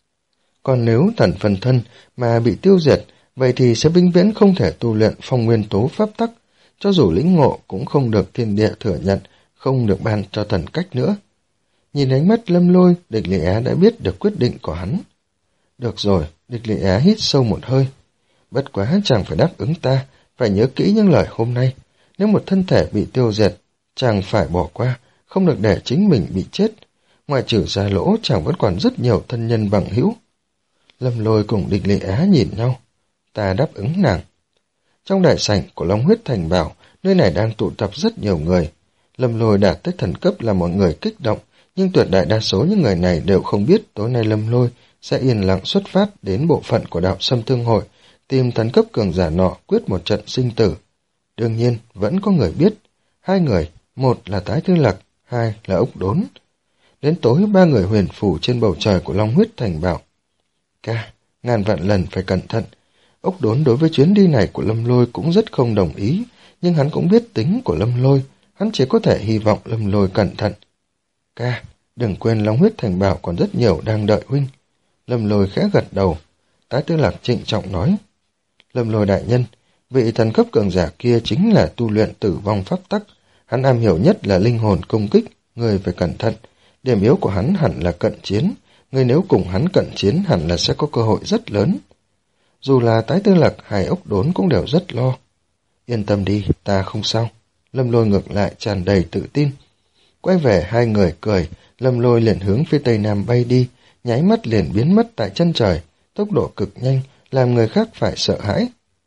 Còn nếu thần phân thân mà bị tiêu diệt, vậy thì sẽ vĩnh viễn không thể tu luyện phong nguyên tố pháp tắc, cho dù lĩnh ngộ cũng không được thiên địa thừa nhận, không được ban cho thần cách nữa. Nhìn ánh mắt Lâm Lôi, Địch Lệ Á đã biết được quyết định của hắn. Được rồi, Địch Lệ Á hít sâu một hơi. Bất quá chàng phải đáp ứng ta, phải nhớ kỹ những lời hôm nay. Nếu một thân thể bị tiêu diệt, chàng phải bỏ qua, không được để chính mình bị chết. Ngoài trừ Gia Lỗ, chàng vẫn còn rất nhiều thân nhân bằng hữu. Lâm Lôi cùng Địch Lệ Á nhìn nhau. Ta đáp ứng nàng. Trong đại sảnh của Long Huyết Thành Bảo, nơi này đang tụ tập rất nhiều người. Lâm Lôi đạt tới thần cấp là mọi người kích động, nhưng tuyệt đại đa số những người này đều không biết tối nay Lâm Lôi sẽ yên lặng xuất phát đến bộ phận của đạo Sâm Thương Hội, tìm thần cấp cường giả nọ quyết một trận sinh tử. Đương nhiên, vẫn có người biết. Hai người, một là Tái Tư Lạc, hai là Ốc Đốn. Đến tối, ba người huyền phù trên bầu trời của Long Huyết Thành Bảo. Ca, ngàn vạn lần phải cẩn thận. Ốc Đốn đối với chuyến đi này của Lâm Lôi cũng rất không đồng ý, nhưng hắn cũng biết tính của Lâm Lôi, hắn chỉ có thể hy vọng Lâm Lôi cẩn thận. Ca, đừng quên Long Huyết Thành Bảo còn rất nhiều đang đợi huynh. Lâm Lôi khẽ gật đầu. Tái Tư Lạc trịnh trọng nói. Lâm Lôi đại nhân, vị thần cấp cường giả kia chính là tu luyện tử vong pháp tắc. Hắn am hiểu nhất là linh hồn công kích, người phải cẩn thận. Điểm yếu của hắn hẳn là cận chiến, người nếu cùng hắn cận chiến hẳn là sẽ có cơ hội rất lớn. Dù là Tái Tư Lạc hay Ốc Đốn cũng đều rất lo. Yên tâm đi, ta không sao. Lâm Lôi ngược lại tràn đầy tự tin. Quay về hai người cười, Lâm Lôi liền hướng phía tây nam bay đi, nháy mắt liền biến mất tại chân trời, tốc độ cực nhanh, làm người khác phải sợ hãi.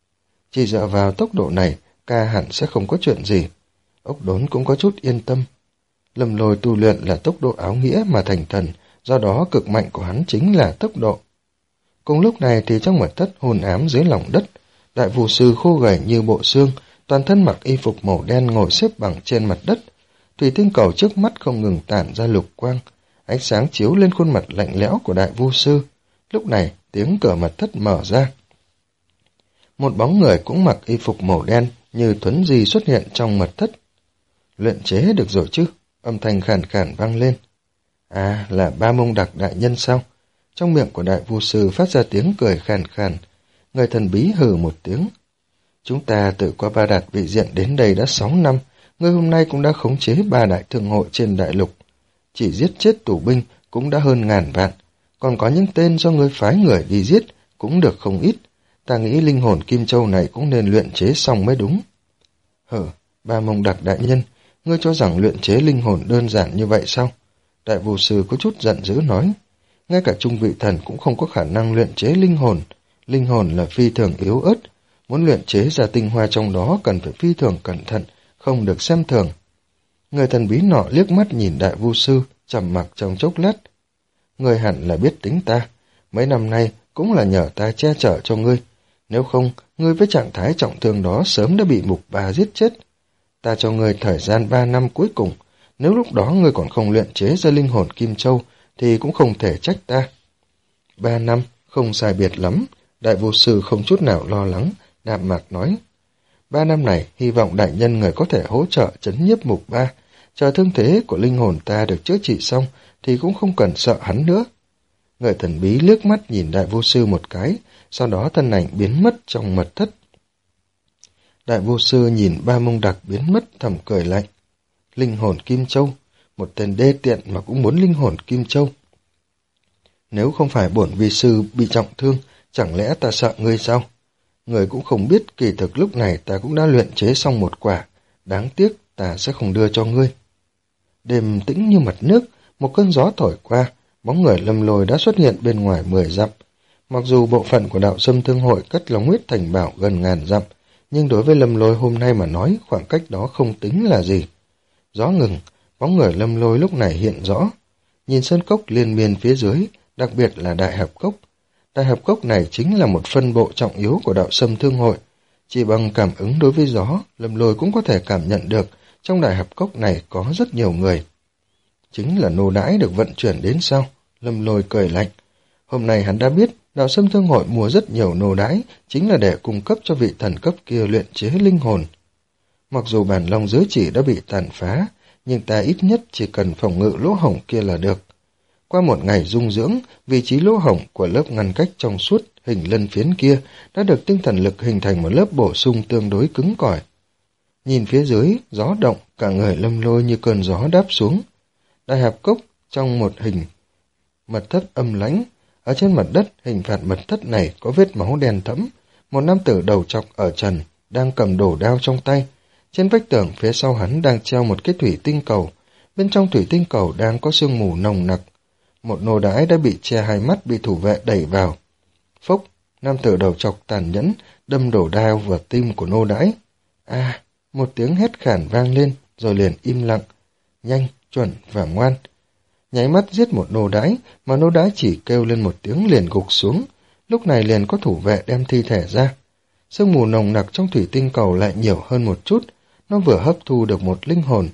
Chỉ dựa vào tốc độ này, Ca hẳn sẽ không có chuyện gì. Ốc Đốn cũng có chút yên tâm. Lâm Lôi tu luyện là tốc độ áo nghĩa mà thành thần, do đó cực mạnh của hắn chính là tốc độ. Cùng lúc này thì trong mật thất hồn ám dưới lòng đất, đại phù sư khô gầy như bộ xương, toàn thân mặc y phục màu đen ngồi xếp bằng trên mặt đất. Thủy tinh cầu trước mắt không ngừng tản ra lục quang, ánh sáng chiếu lên khuôn mặt lạnh lẽo của đại vu sư. Lúc này, tiếng cửa mật thất mở ra. Một bóng người cũng mặc y phục màu đen như thuấn di xuất hiện trong mật thất. Luyện chế được rồi chứ? Âm thanh khàn khàn vang lên. À, là Ba Mông Đặc đại nhân sao? Trong miệng của đại vu sư phát ra tiếng cười khàn khàn. Người thần bí hừ một tiếng. Chúng ta từ qua Ba Đạt vị diện đến đây đã sáu năm, ngươi hôm nay cũng đã khống chế ba đại thương hội trên đại lục. Chỉ giết chết tù binh cũng đã hơn ngàn vạn, còn có những tên do ngươi phái người đi giết cũng được không ít. Ta nghĩ linh hồn Kim Châu này cũng nên luyện chế xong mới đúng. Hở, Ba Mông Đặc đại nhân, ngươi cho rằng luyện chế linh hồn đơn giản như vậy sao? Đại Vô Sư có chút giận dữ nói. Ngay cả trung vị thần cũng không có khả năng luyện chế linh hồn. Linh hồn là phi thường yếu ớt. Muốn luyện chế ra tinh hoa trong đó cần phải phi thường cẩn thận, không được xem thường. Người thần bí nọ liếc mắt nhìn Đại Vô Sư, trầm mặc trong chốc lát. Ngươi hẳn là biết tính ta. Mấy năm nay cũng là nhờ ta che chở cho ngươi. Nếu không, ngươi với trạng thái trọng thương đó sớm đã bị Mục Ba giết chết. Ta cho ngươi thời gian ba năm cuối cùng. Nếu lúc đó ngươi còn không luyện chế ra linh hồn Kim Châu, thì cũng không thể trách ta. Ba năm, không sai biệt lắm. Đại Vô Sư không chút nào lo lắng, đạm mạc nói. Ba năm này, hy vọng đại nhân người có thể hỗ trợ trấn nhiếp Mục Ba. Chờ thương thế của linh hồn ta được chữa trị xong, thì cũng không cần sợ hắn nữa. Người thần bí liếc mắt nhìn Đại Vô Sư một cái, sau đó thân ảnh biến mất trong mật thất. Đại Vô Sư nhìn Ba Mông Đặc biến mất thầm cười lạnh. Linh hồn Kim Châu, một tên đê tiện mà cũng muốn linh hồn Kim Châu. Nếu không phải bổn vi sư bị trọng thương, chẳng lẽ ta sợ ngươi sao? Người cũng không biết kỳ thực lúc này ta cũng đã luyện chế xong một quả, đáng tiếc ta sẽ không đưa cho ngươi. Đêm tĩnh như mặt nước, một cơn gió thổi qua, bóng người Lâm Lôi đã xuất hiện bên ngoài mười dặm. Mặc dù bộ phận của đạo Sâm Thương Hội cất Long Huyết Thành Bảo gần ngàn dặm, nhưng đối với Lâm Lôi hôm nay mà nói khoảng cách đó không tính là gì. Gió ngừng, bóng người Lâm Lôi lúc này hiện rõ. Nhìn sơn cốc liên miên phía dưới, đặc biệt là Đại Hợp Cốc. Đại Hợp Cốc này chính là một phân bộ trọng yếu của đạo Sâm Thương Hội. Chỉ bằng cảm ứng đối với gió, Lâm Lôi cũng có thể cảm nhận được trong Đại Hợp Cốc này có rất nhiều người. Chính là nô đãi được vận chuyển đến sao? Lâm Lôi cười lạnh. Hôm nay hắn đã biết đạo Sâm Thương Hội mua rất nhiều nô đãi chính là để cung cấp cho vị thần cấp kia luyện chế linh hồn. Mặc dù bản long giới chỉ đã bị tàn phá, nhưng ta ít nhất chỉ cần phòng ngự lỗ hổng kia là được. Qua một ngày dung dưỡng, vị trí lỗ hổng của lớp ngăn cách trong suốt hình lân phiến kia đã được tinh thần lực hình thành một lớp bổ sung tương đối cứng cỏi. Nhìn phía dưới, gió động, cả người Lâm Lôi như cơn gió đáp xuống. Đại Hợp Cốc trong một hình mật thất âm lãnh, ở trên mặt đất hình phạt mật thất này có vết máu đen thẫm, một nam tử đầu trọc ở trần đang cầm đồ đao trong tay. Trên vách tường phía sau hắn đang treo một cái thủy tinh cầu, bên trong thủy tinh cầu đang có sương mù nồng nặc. Một nô đái đã bị che hai mắt bị thủ vệ đẩy vào. Phốc, nam tử đầu trọc tàn nhẫn đâm đổ đao vào tim của nô đái. A, à, một tiếng hét khản vang lên rồi liền im lặng, nhanh, chuẩn và ngoan. Nháy mắt giết một nô đái, mà nô đái chỉ kêu lên một tiếng liền gục xuống. Lúc này liền có thủ vệ đem thi thể ra. Sương mù nồng nặc trong thủy tinh cầu lại nhiều hơn một chút, nó vừa hấp thu được một linh hồn.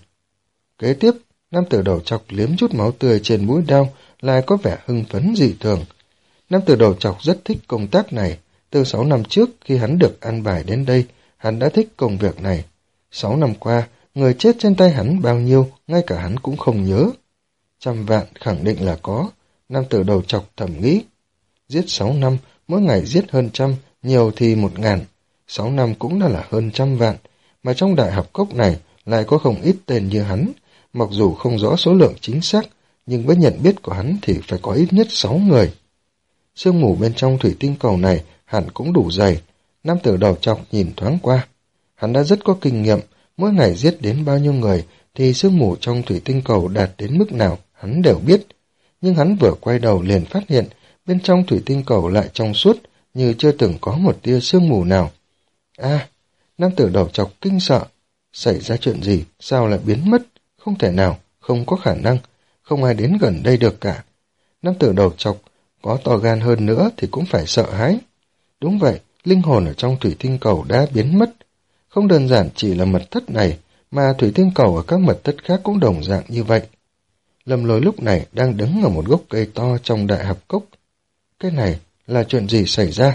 Kế tiếp, nam tử đầu trọc liếm chút máu tươi trên mũi đao, lại có vẻ hưng phấn dị thường. Nam tử đầu trọc rất thích công tác này. Từ sáu năm trước khi hắn được an bài đến đây, hắn đã thích công việc này. Sáu năm qua, người chết trên tay hắn bao nhiêu, ngay cả hắn cũng không nhớ. Trăm vạn khẳng định là có. Nam tử đầu trọc thầm nghĩ. Giết sáu năm, mỗi ngày giết hơn trăm, nhiều thì một ngàn. Sáu năm cũng đã là hơn trăm vạn. Mà trong Đại Hợp Cốc này lại có không ít tên như hắn. Mặc dù không rõ số lượng chính xác, nhưng với nhận biết của hắn thì phải có ít nhất sáu người. Sương mù bên trong thủy tinh cầu này hẳn cũng đủ dày. Nam tử đầu trọc nhìn thoáng qua. Hắn đã rất có kinh nghiệm, mỗi ngày giết đến bao nhiêu người thì sương mù trong thủy tinh cầu đạt đến mức nào hắn đều biết. Nhưng hắn vừa quay đầu liền phát hiện bên trong thủy tinh cầu lại trong suốt, như chưa từng có một tia sương mù nào. A, à, nam tử đầu trọc kinh sợ. Xảy ra chuyện gì, sao lại biến mất? Không thể nào, không có khả năng, không ai đến gần đây được cả. Nam tử đầu trọc có to gan hơn nữa thì cũng phải sợ hãi. Đúng vậy, linh hồn ở trong thủy tinh cầu đã biến mất. Không đơn giản chỉ là mật thất này, mà thủy tinh cầu ở các mật thất khác cũng đồng dạng như vậy. Lâm Lôi lúc này đang đứng ở một gốc cây to trong Đại Hợp Cốc. Cái này là chuyện gì xảy ra?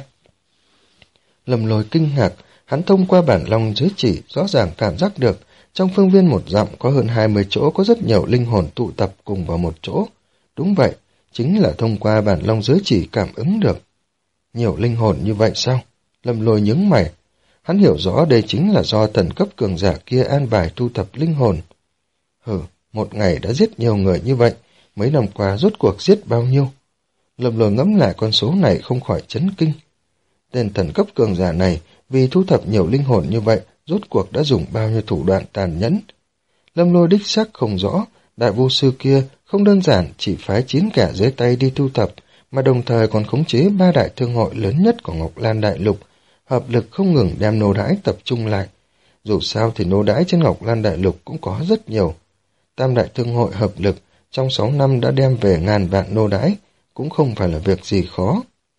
Lâm Lôi kinh ngạc, hắn thông qua bản long giới chỉ rõ ràng cảm giác được trong phương viên một dặm có hơn hai mươi chỗ có rất nhiều linh hồn tụ tập cùng vào một chỗ. Đúng vậy, chính là thông qua bản long giới chỉ cảm ứng được. Nhiều linh hồn như vậy sao? Lâm Lôi nhướng mày. Hắn hiểu rõ đây chính là do thần cấp cường giả kia an bài thu thập linh hồn. Hừ, một ngày đã giết nhiều người như vậy, mấy năm qua rốt cuộc giết bao nhiêu? Lâm Lôi ngẫm lại con số này không khỏi chấn kinh. Tên thần cấp cường giả này vì thu thập nhiều linh hồn như vậy, rốt cuộc đã dùng bao nhiêu thủ đoạn tàn nhẫn. Lâm Lôi đích xác không rõ, đại vu sư kia không đơn giản chỉ phái chín kẻ dưới tay đi thu thập, mà đồng thời còn khống chế ba đại thương hội lớn nhất của Ngọc Lan Đại Lục, hợp lực không ngừng đem nô đãi tập trung lại. Dù sao thì nô đãi trên Ngọc Lan Đại Lục cũng có rất nhiều. Tam đại thương hội hợp lực trong sáu năm đã đem về ngàn vạn nô đãi, cũng không phải là việc gì khó.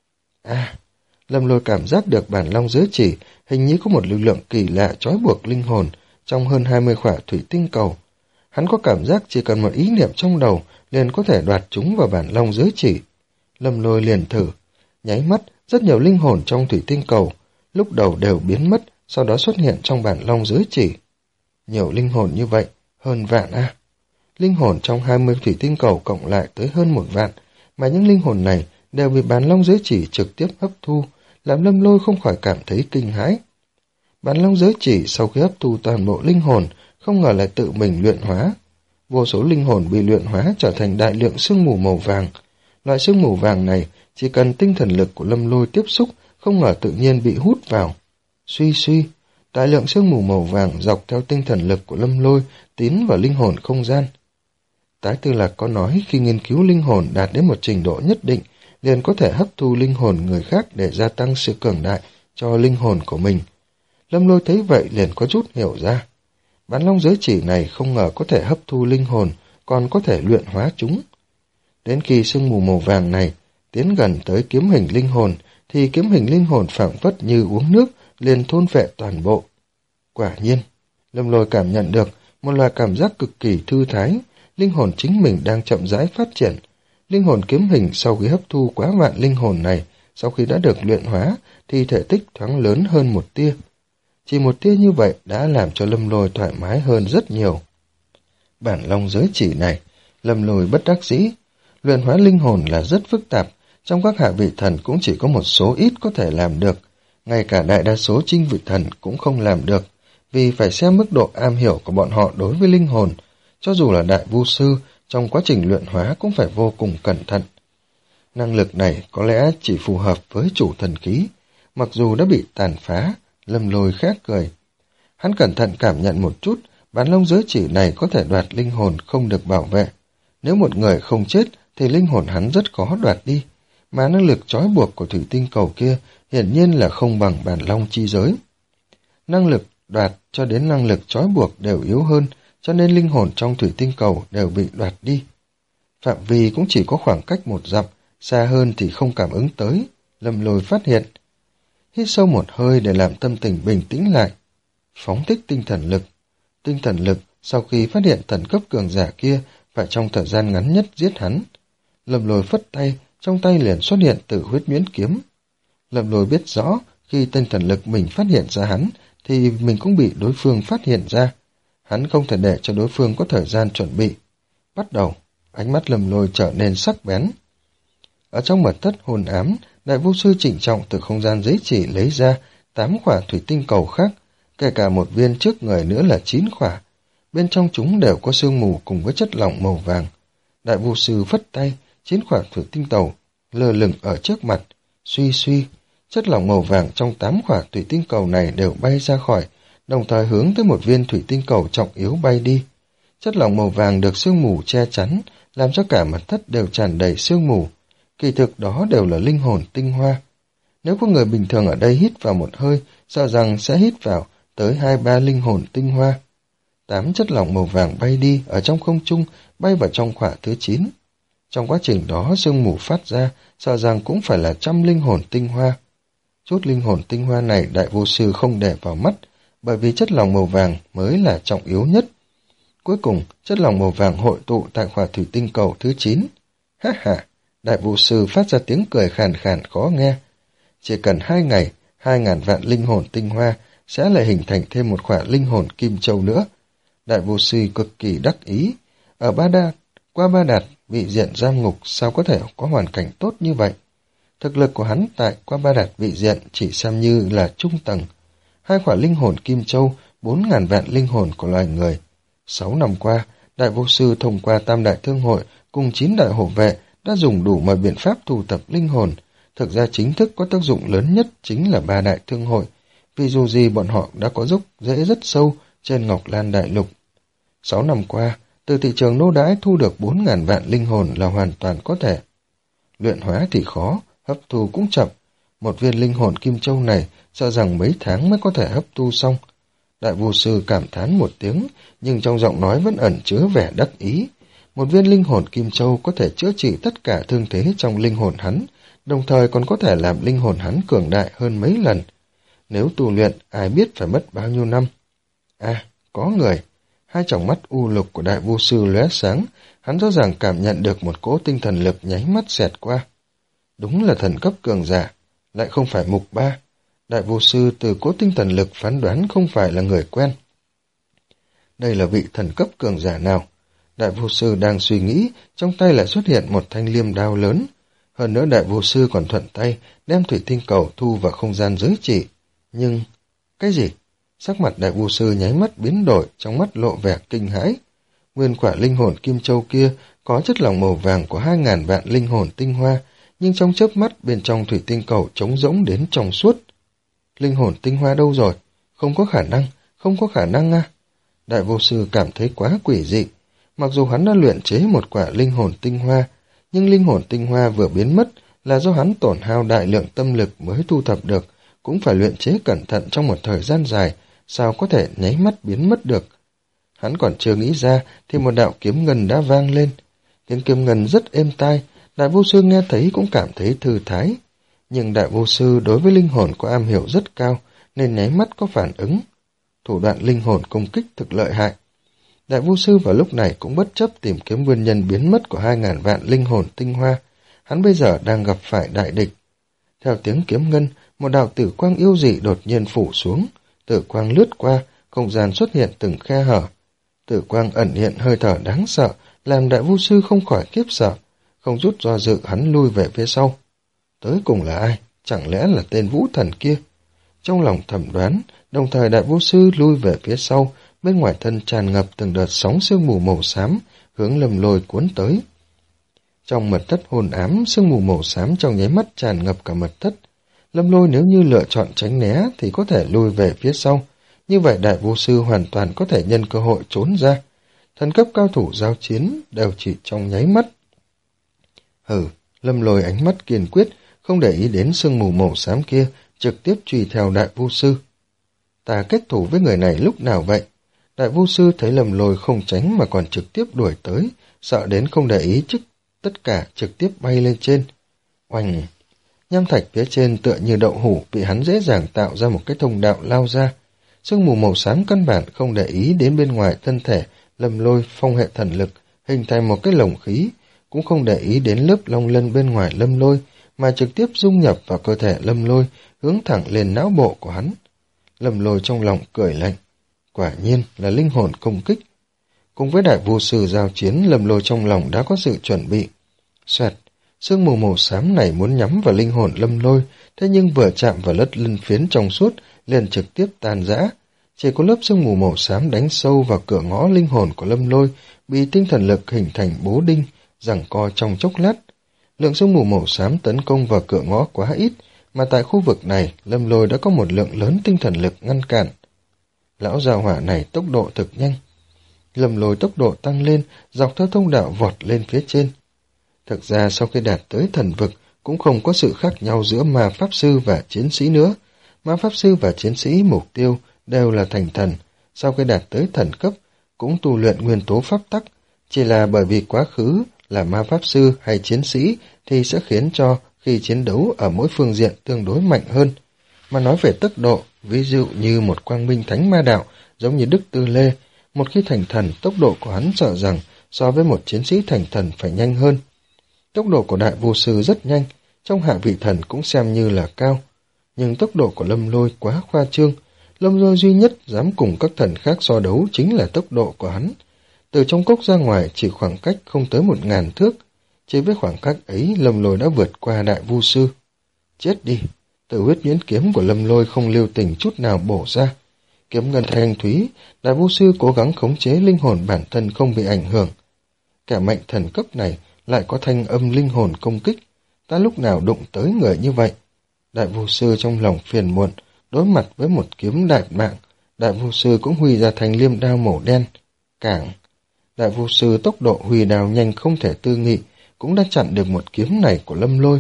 À, Lâm Lôi cảm giác được bản long giới chỉ hình như có một lực lượng kỳ lạ trói buộc linh hồn trong hơn hai mươi khỏa thủy tinh cầu. Hắn có cảm giác chỉ cần một ý niệm trong đầu liền có thể đoạt chúng vào bản long giới chỉ. Lâm Lôi liền thử, nháy mắt rất nhiều linh hồn trong thủy tinh cầu lúc đầu đều biến mất, sau đó xuất hiện trong bản long giới chỉ. Nhiều linh hồn như vậy, hơn vạn a. À. Linh hồn trong hai mươi thủy tinh cầu cộng lại tới hơn một vạn, mà những linh hồn này đều bị bản long giới chỉ trực tiếp hấp thu, làm Lâm Lôi không khỏi cảm thấy kinh hãi. Bản long giới chỉ sau khi hấp thu toàn bộ linh hồn, không ngờ lại tự mình luyện hóa. Vô số linh hồn bị luyện hóa trở thành đại lượng sương mù màu vàng. Loại sương mù vàng này chỉ cần tinh thần lực của Lâm Lôi tiếp xúc, không ngờ tự nhiên bị hút vào. Suy suy, đại lượng sương mù màu vàng dọc theo tinh thần lực của Lâm Lôi tiến vào linh hồn không gian. Tái Tư Lạc có nói khi nghiên cứu linh hồn đạt đến một trình độ nhất định, liền có thể hấp thu linh hồn người khác để gia tăng sự cường đại cho linh hồn của mình. Lâm Lôi thấy vậy liền có chút hiểu ra. Bản long giới chỉ này không ngờ có thể hấp thu linh hồn, còn có thể luyện hóa chúng. Đến khi sương mù màu vàng này tiến gần tới kiếm hình linh hồn, thì kiếm hình linh hồn phảng phất như uống nước, liền thôn phệ toàn bộ. Quả nhiên, Lâm Lôi cảm nhận được một loại cảm giác cực kỳ thư thái, linh hồn chính mình đang chậm rãi phát triển. Linh hồn kiếm hình sau khi hấp thu quá vạn linh hồn này, sau khi đã được luyện hóa, thì thể tích thoáng lớn hơn một tia. Chỉ một tia như vậy đã làm cho Lâm Lôi thoải mái hơn rất nhiều. Bản long giới chỉ này, Lâm Lôi bất đắc dĩ. Luyện hóa linh hồn là rất phức tạp, trong các hạ vị thần cũng chỉ có một số ít có thể làm được. Ngay cả đại đa số chinh vị thần cũng không làm được, vì phải xem mức độ am hiểu của bọn họ đối với linh hồn. Cho dù là đại vu sư, trong quá trình luyện hóa cũng phải vô cùng cẩn thận. Năng lực này có lẽ chỉ phù hợp với chủ thần khí, mặc dù đã bị tàn phá. Lâm Lôi khác cười. Hắn cẩn thận cảm nhận một chút, bản long giới chỉ này có thể đoạt linh hồn không được bảo vệ. Nếu một người không chết thì linh hồn hắn rất khó đoạt đi, mà năng lực trói buộc của thủy tinh cầu kia hiển nhiên là không bằng bản long chi giới. Năng lực đoạt cho đến năng lực trói buộc đều yếu hơn, cho nên linh hồn trong thủy tinh cầu đều bị đoạt đi. Phạm vi cũng chỉ có khoảng cách một dặm, xa hơn thì không cảm ứng tới. Lâm Lôi phát hiện. Hít sâu một hơi để làm tâm tình bình tĩnh lại. Phóng thích tinh thần lực. Tinh thần lực sau khi phát hiện thần cấp cường giả kia phải trong thời gian ngắn nhất giết hắn. Lâm Lôi phất tay, trong tay liền xuất hiện Tử Huyết Nhuyễn kiếm. Lâm Lôi biết rõ khi tinh thần lực mình phát hiện ra hắn thì mình cũng bị đối phương phát hiện ra. Hắn không thể để cho đối phương có thời gian chuẩn bị. Bắt đầu, ánh mắt Lâm Lôi trở nên sắc bén. Ở trong mật thất hồn ám, đại vô sư trịnh trọng từ không gian giấy chỉ lấy ra tám quả thủy tinh cầu khác, kể cả một viên trước người nữa là chín quả. Bên trong chúng đều có sương mù cùng với chất lỏng màu vàng. Đại vô sư phất tay, chín quả thủy tinh cầu lơ lửng ở trước mặt. Suy suy, chất lỏng màu vàng trong tám quả thủy tinh cầu này đều bay ra khỏi, đồng thời hướng tới một viên thủy tinh cầu trọng yếu bay đi. Chất lỏng màu vàng được sương mù che chắn, làm cho cả mặt thất đều tràn đầy sương mù. Kỳ thực đó đều là linh hồn tinh hoa. Nếu có người bình thường ở đây hít vào một hơi, sợ rằng sẽ hít vào tới hai ba linh hồn tinh hoa. Tám chất lỏng màu vàng bay đi ở trong không trung, bay vào trong khỏa thứ chín. Trong quá trình đó sương mù phát ra, sợ rằng cũng phải là trăm linh hồn tinh hoa. Chút linh hồn tinh hoa này đại vô sư không để vào mắt, bởi vì chất lỏng màu vàng mới là trọng yếu nhất. Cuối cùng, chất lỏng màu vàng hội tụ tại khỏa thủy tinh cầu thứ chín. Ha ha! Đại vô sư phát ra tiếng cười khàn khàn khó nghe. Chỉ cần hai ngày, hai ngàn vạn linh hồn tinh hoa sẽ lại hình thành thêm một khỏa linh hồn kim châu nữa. Đại vô sư cực kỳ đắc ý. Ở Ba Đạt, qua Ba Đạt, vị diện giam ngục sao có thể có hoàn cảnh tốt như vậy? Thực lực của hắn tại qua Ba Đạt vị diện chỉ xem như là trung tầng. hai quả linh hồn kim châu, bốn ngàn vạn linh hồn của loài người. Sáu năm qua, Đại Vô Sư thông qua Tam Đại Thương Hội cùng chín đại hộ vệ đã dùng đủ mọi biện pháp thu thập linh hồn. Thực ra chính thức có tác dụng lớn nhất chính là ba đại thương hội, vì dù gì bọn họ đã có gốc rễ rất sâu trên Ngọc Lan Đại Lục. Sáu năm qua, từ thị trường nô đãi thu được bốn ngàn vạn linh hồn là hoàn toàn có thể. Luyện hóa thì khó, hấp thu cũng chậm. Một viên linh hồn kim châu này sợ rằng mấy tháng mới có thể hấp thu xong. Đại Vô Sư cảm thán một tiếng, nhưng trong giọng nói vẫn ẩn chứa vẻ đắc ý. Một viên linh hồn kim châu có thể chữa trị tất cả thương thế trong linh hồn hắn, đồng thời còn có thể làm linh hồn hắn cường đại hơn mấy lần. Nếu tu luyện, ai biết phải mất bao nhiêu năm. À, có người. Hai tròng mắt u lục của Đại Vô Sư lóe sáng, hắn rõ ràng cảm nhận được một cỗ tinh thần lực nháy mắt xẹt qua. Đúng là thần cấp cường giả, lại không phải Mục Ba. Đại Vô Sư từ cỗ tinh thần lực phán đoán không phải là người quen. Đây là vị thần cấp cường giả nào? Đại Vô Sư đang suy nghĩ, trong tay lại xuất hiện một thanh liêm đao lớn. Hơn nữa Đại Vô Sư còn thuận tay đem thủy tinh cầu thu vào không gian giới chỉ. Nhưng... cái gì? Sắc mặt Đại Vô Sư nháy mắt biến đổi, trong mắt lộ vẻ kinh hãi. Nguyên quả linh hồn kim châu kia có chất lỏng màu vàng của hai ngàn vạn linh hồn tinh hoa, nhưng trong chớp mắt bên trong thủy tinh cầu trống rỗng đến trong suốt. Linh hồn tinh hoa đâu rồi? Không có khả năng, không có khả năng à? Đại Vô Sư cảm thấy quá quỷ dị. Mặc dù hắn đã luyện chế một quả linh hồn tinh hoa, nhưng linh hồn tinh hoa vừa biến mất là do hắn tổn hao đại lượng tâm lực mới thu thập được, cũng phải luyện chế cẩn thận trong một thời gian dài, sao có thể nháy mắt biến mất được. Hắn còn chưa nghĩ ra thì một đạo kiếm ngân đã vang lên. Tiếng kiếm ngân rất êm tai, Đại Vô Sư nghe thấy cũng cảm thấy thư thái. Nhưng Đại Vô Sư đối với linh hồn có am hiểu rất cao, nên nháy mắt có phản ứng. Thủ đoạn linh hồn công kích thực lợi hại. Đại Vô Sư vào lúc này cũng bất chấp tìm kiếm nguyên nhân biến mất của hai ngàn vạn linh hồn tinh hoa. Hắn bây giờ đang gặp phải đại địch. Theo tiếng kiếm ngân, một đạo tử quang yêu dị đột nhiên phủ xuống. Tử quang lướt qua, không gian xuất hiện từng khe hở. Tử quang ẩn hiện hơi thở đáng sợ, làm Đại Vô Sư không khỏi khiếp sợ. Không chút do dự hắn lui về phía sau. Tới cùng là ai? Chẳng lẽ là tên Vũ Thần kia? Trong lòng thẩm đoán, đồng thời Đại Vô Sư lui về phía sau, bên ngoài thân tràn ngập từng đợt sóng sương mù màu xám, hướng Lâm Lôi cuốn tới. Trong mật thất hồn ám, sương mù màu xám trong nháy mắt tràn ngập cả mật thất. Lâm Lôi nếu như lựa chọn tránh né thì có thể lui về phía sau, như vậy Đại Vô Sư hoàn toàn có thể nhân cơ hội trốn ra. Thần cấp cao thủ giao chiến đều chỉ trong nháy mắt. Hừ, Lâm Lôi ánh mắt kiên quyết, không để ý đến sương mù màu xám kia, trực tiếp truy theo Đại Vô Sư. Ta kết thủ với người này lúc nào vậy? Đại Vô Sư thấy Lâm Lôi không tránh mà còn trực tiếp đuổi tới, sợ đến không để ý chức, tất cả trực tiếp bay lên trên. Oanh! Nham thạch phía trên tựa như đậu hũ bị hắn dễ dàng tạo ra một cái thông đạo lao ra. Sương mù màu xám căn bản không để ý đến bên ngoài thân thể Lâm Lôi phong hệ thần lực, hình thành một cái lồng khí, cũng không để ý đến lớp long lân bên ngoài Lâm Lôi, mà trực tiếp dung nhập vào cơ thể Lâm Lôi, hướng thẳng lên não bộ của hắn. Lâm Lôi trong lòng cười lạnh. Quả nhiên là linh hồn công kích. Cùng với Đại Vô Sư giao chiến, Lâm Lôi trong lòng đã có sự chuẩn bị. Xoẹt, sương mù màu xám này muốn nhắm vào linh hồn Lâm Lôi, thế nhưng vừa chạm vào lớp lân phiến trong suốt, liền trực tiếp tan rã. Chỉ có lớp sương mù màu xám đánh sâu vào cửa ngõ linh hồn của Lâm Lôi, bị tinh thần lực hình thành bố đinh, giằng co trong chốc lát. Lượng sương mù màu xám tấn công vào cửa ngõ quá ít, mà tại khu vực này, Lâm Lôi đã có một lượng lớn tinh thần lực ngăn cản. Lão gia hỏa này tốc độ thực nhanh. Lâm Lôi tốc độ tăng lên, dọc theo thông đạo vọt lên phía trên. Thực ra sau khi đạt tới thần vực, cũng không có sự khác nhau giữa ma pháp sư và chiến sĩ nữa. Ma pháp sư và chiến sĩ mục tiêu đều là thành thần. Sau khi đạt tới thần cấp, cũng tu luyện nguyên tố pháp tắc. Chỉ là bởi vì quá khứ là ma pháp sư hay chiến sĩ thì sẽ khiến cho khi chiến đấu ở mỗi phương diện tương đối mạnh hơn. Mà nói về tốc độ, ví dụ như một quang minh thánh ma đạo, giống như Đức Tư Lê, một khi thành thần, tốc độ của hắn sợ rằng so với một chiến sĩ thành thần phải nhanh hơn. Tốc độ của Đại Vô Sư rất nhanh, trong hạ vị thần cũng xem như là cao. Nhưng tốc độ của Lâm Lôi quá khoa trương. Lâm Lôi duy nhất dám cùng các thần khác so đấu chính là tốc độ của hắn. Từ trong cốc ra ngoài chỉ khoảng cách không tới một ngàn thước. Chỉ với khoảng cách ấy, Lâm Lôi đã vượt qua Đại Vô Sư. Chết đi! Tử huyết nhuyễn kiếm của Lâm Lôi không lưu tình chút nào bổ ra. Kiếm ngân thanh thúy, đại vu sư cố gắng khống chế linh hồn bản thân không bị ảnh hưởng. Kẻ mạnh thần cấp này lại có thanh âm linh hồn công kích, ta lúc nào đụng tới người như vậy? Đại vu sư trong lòng phiền muộn, đối mặt với một kiếm đại mạng, đại vu sư cũng huy ra thành liêm đao màu đen. Cảng, đại vu sư tốc độ huy đao nhanh không thể tư nghị, cũng đã chặn được một kiếm này của Lâm Lôi.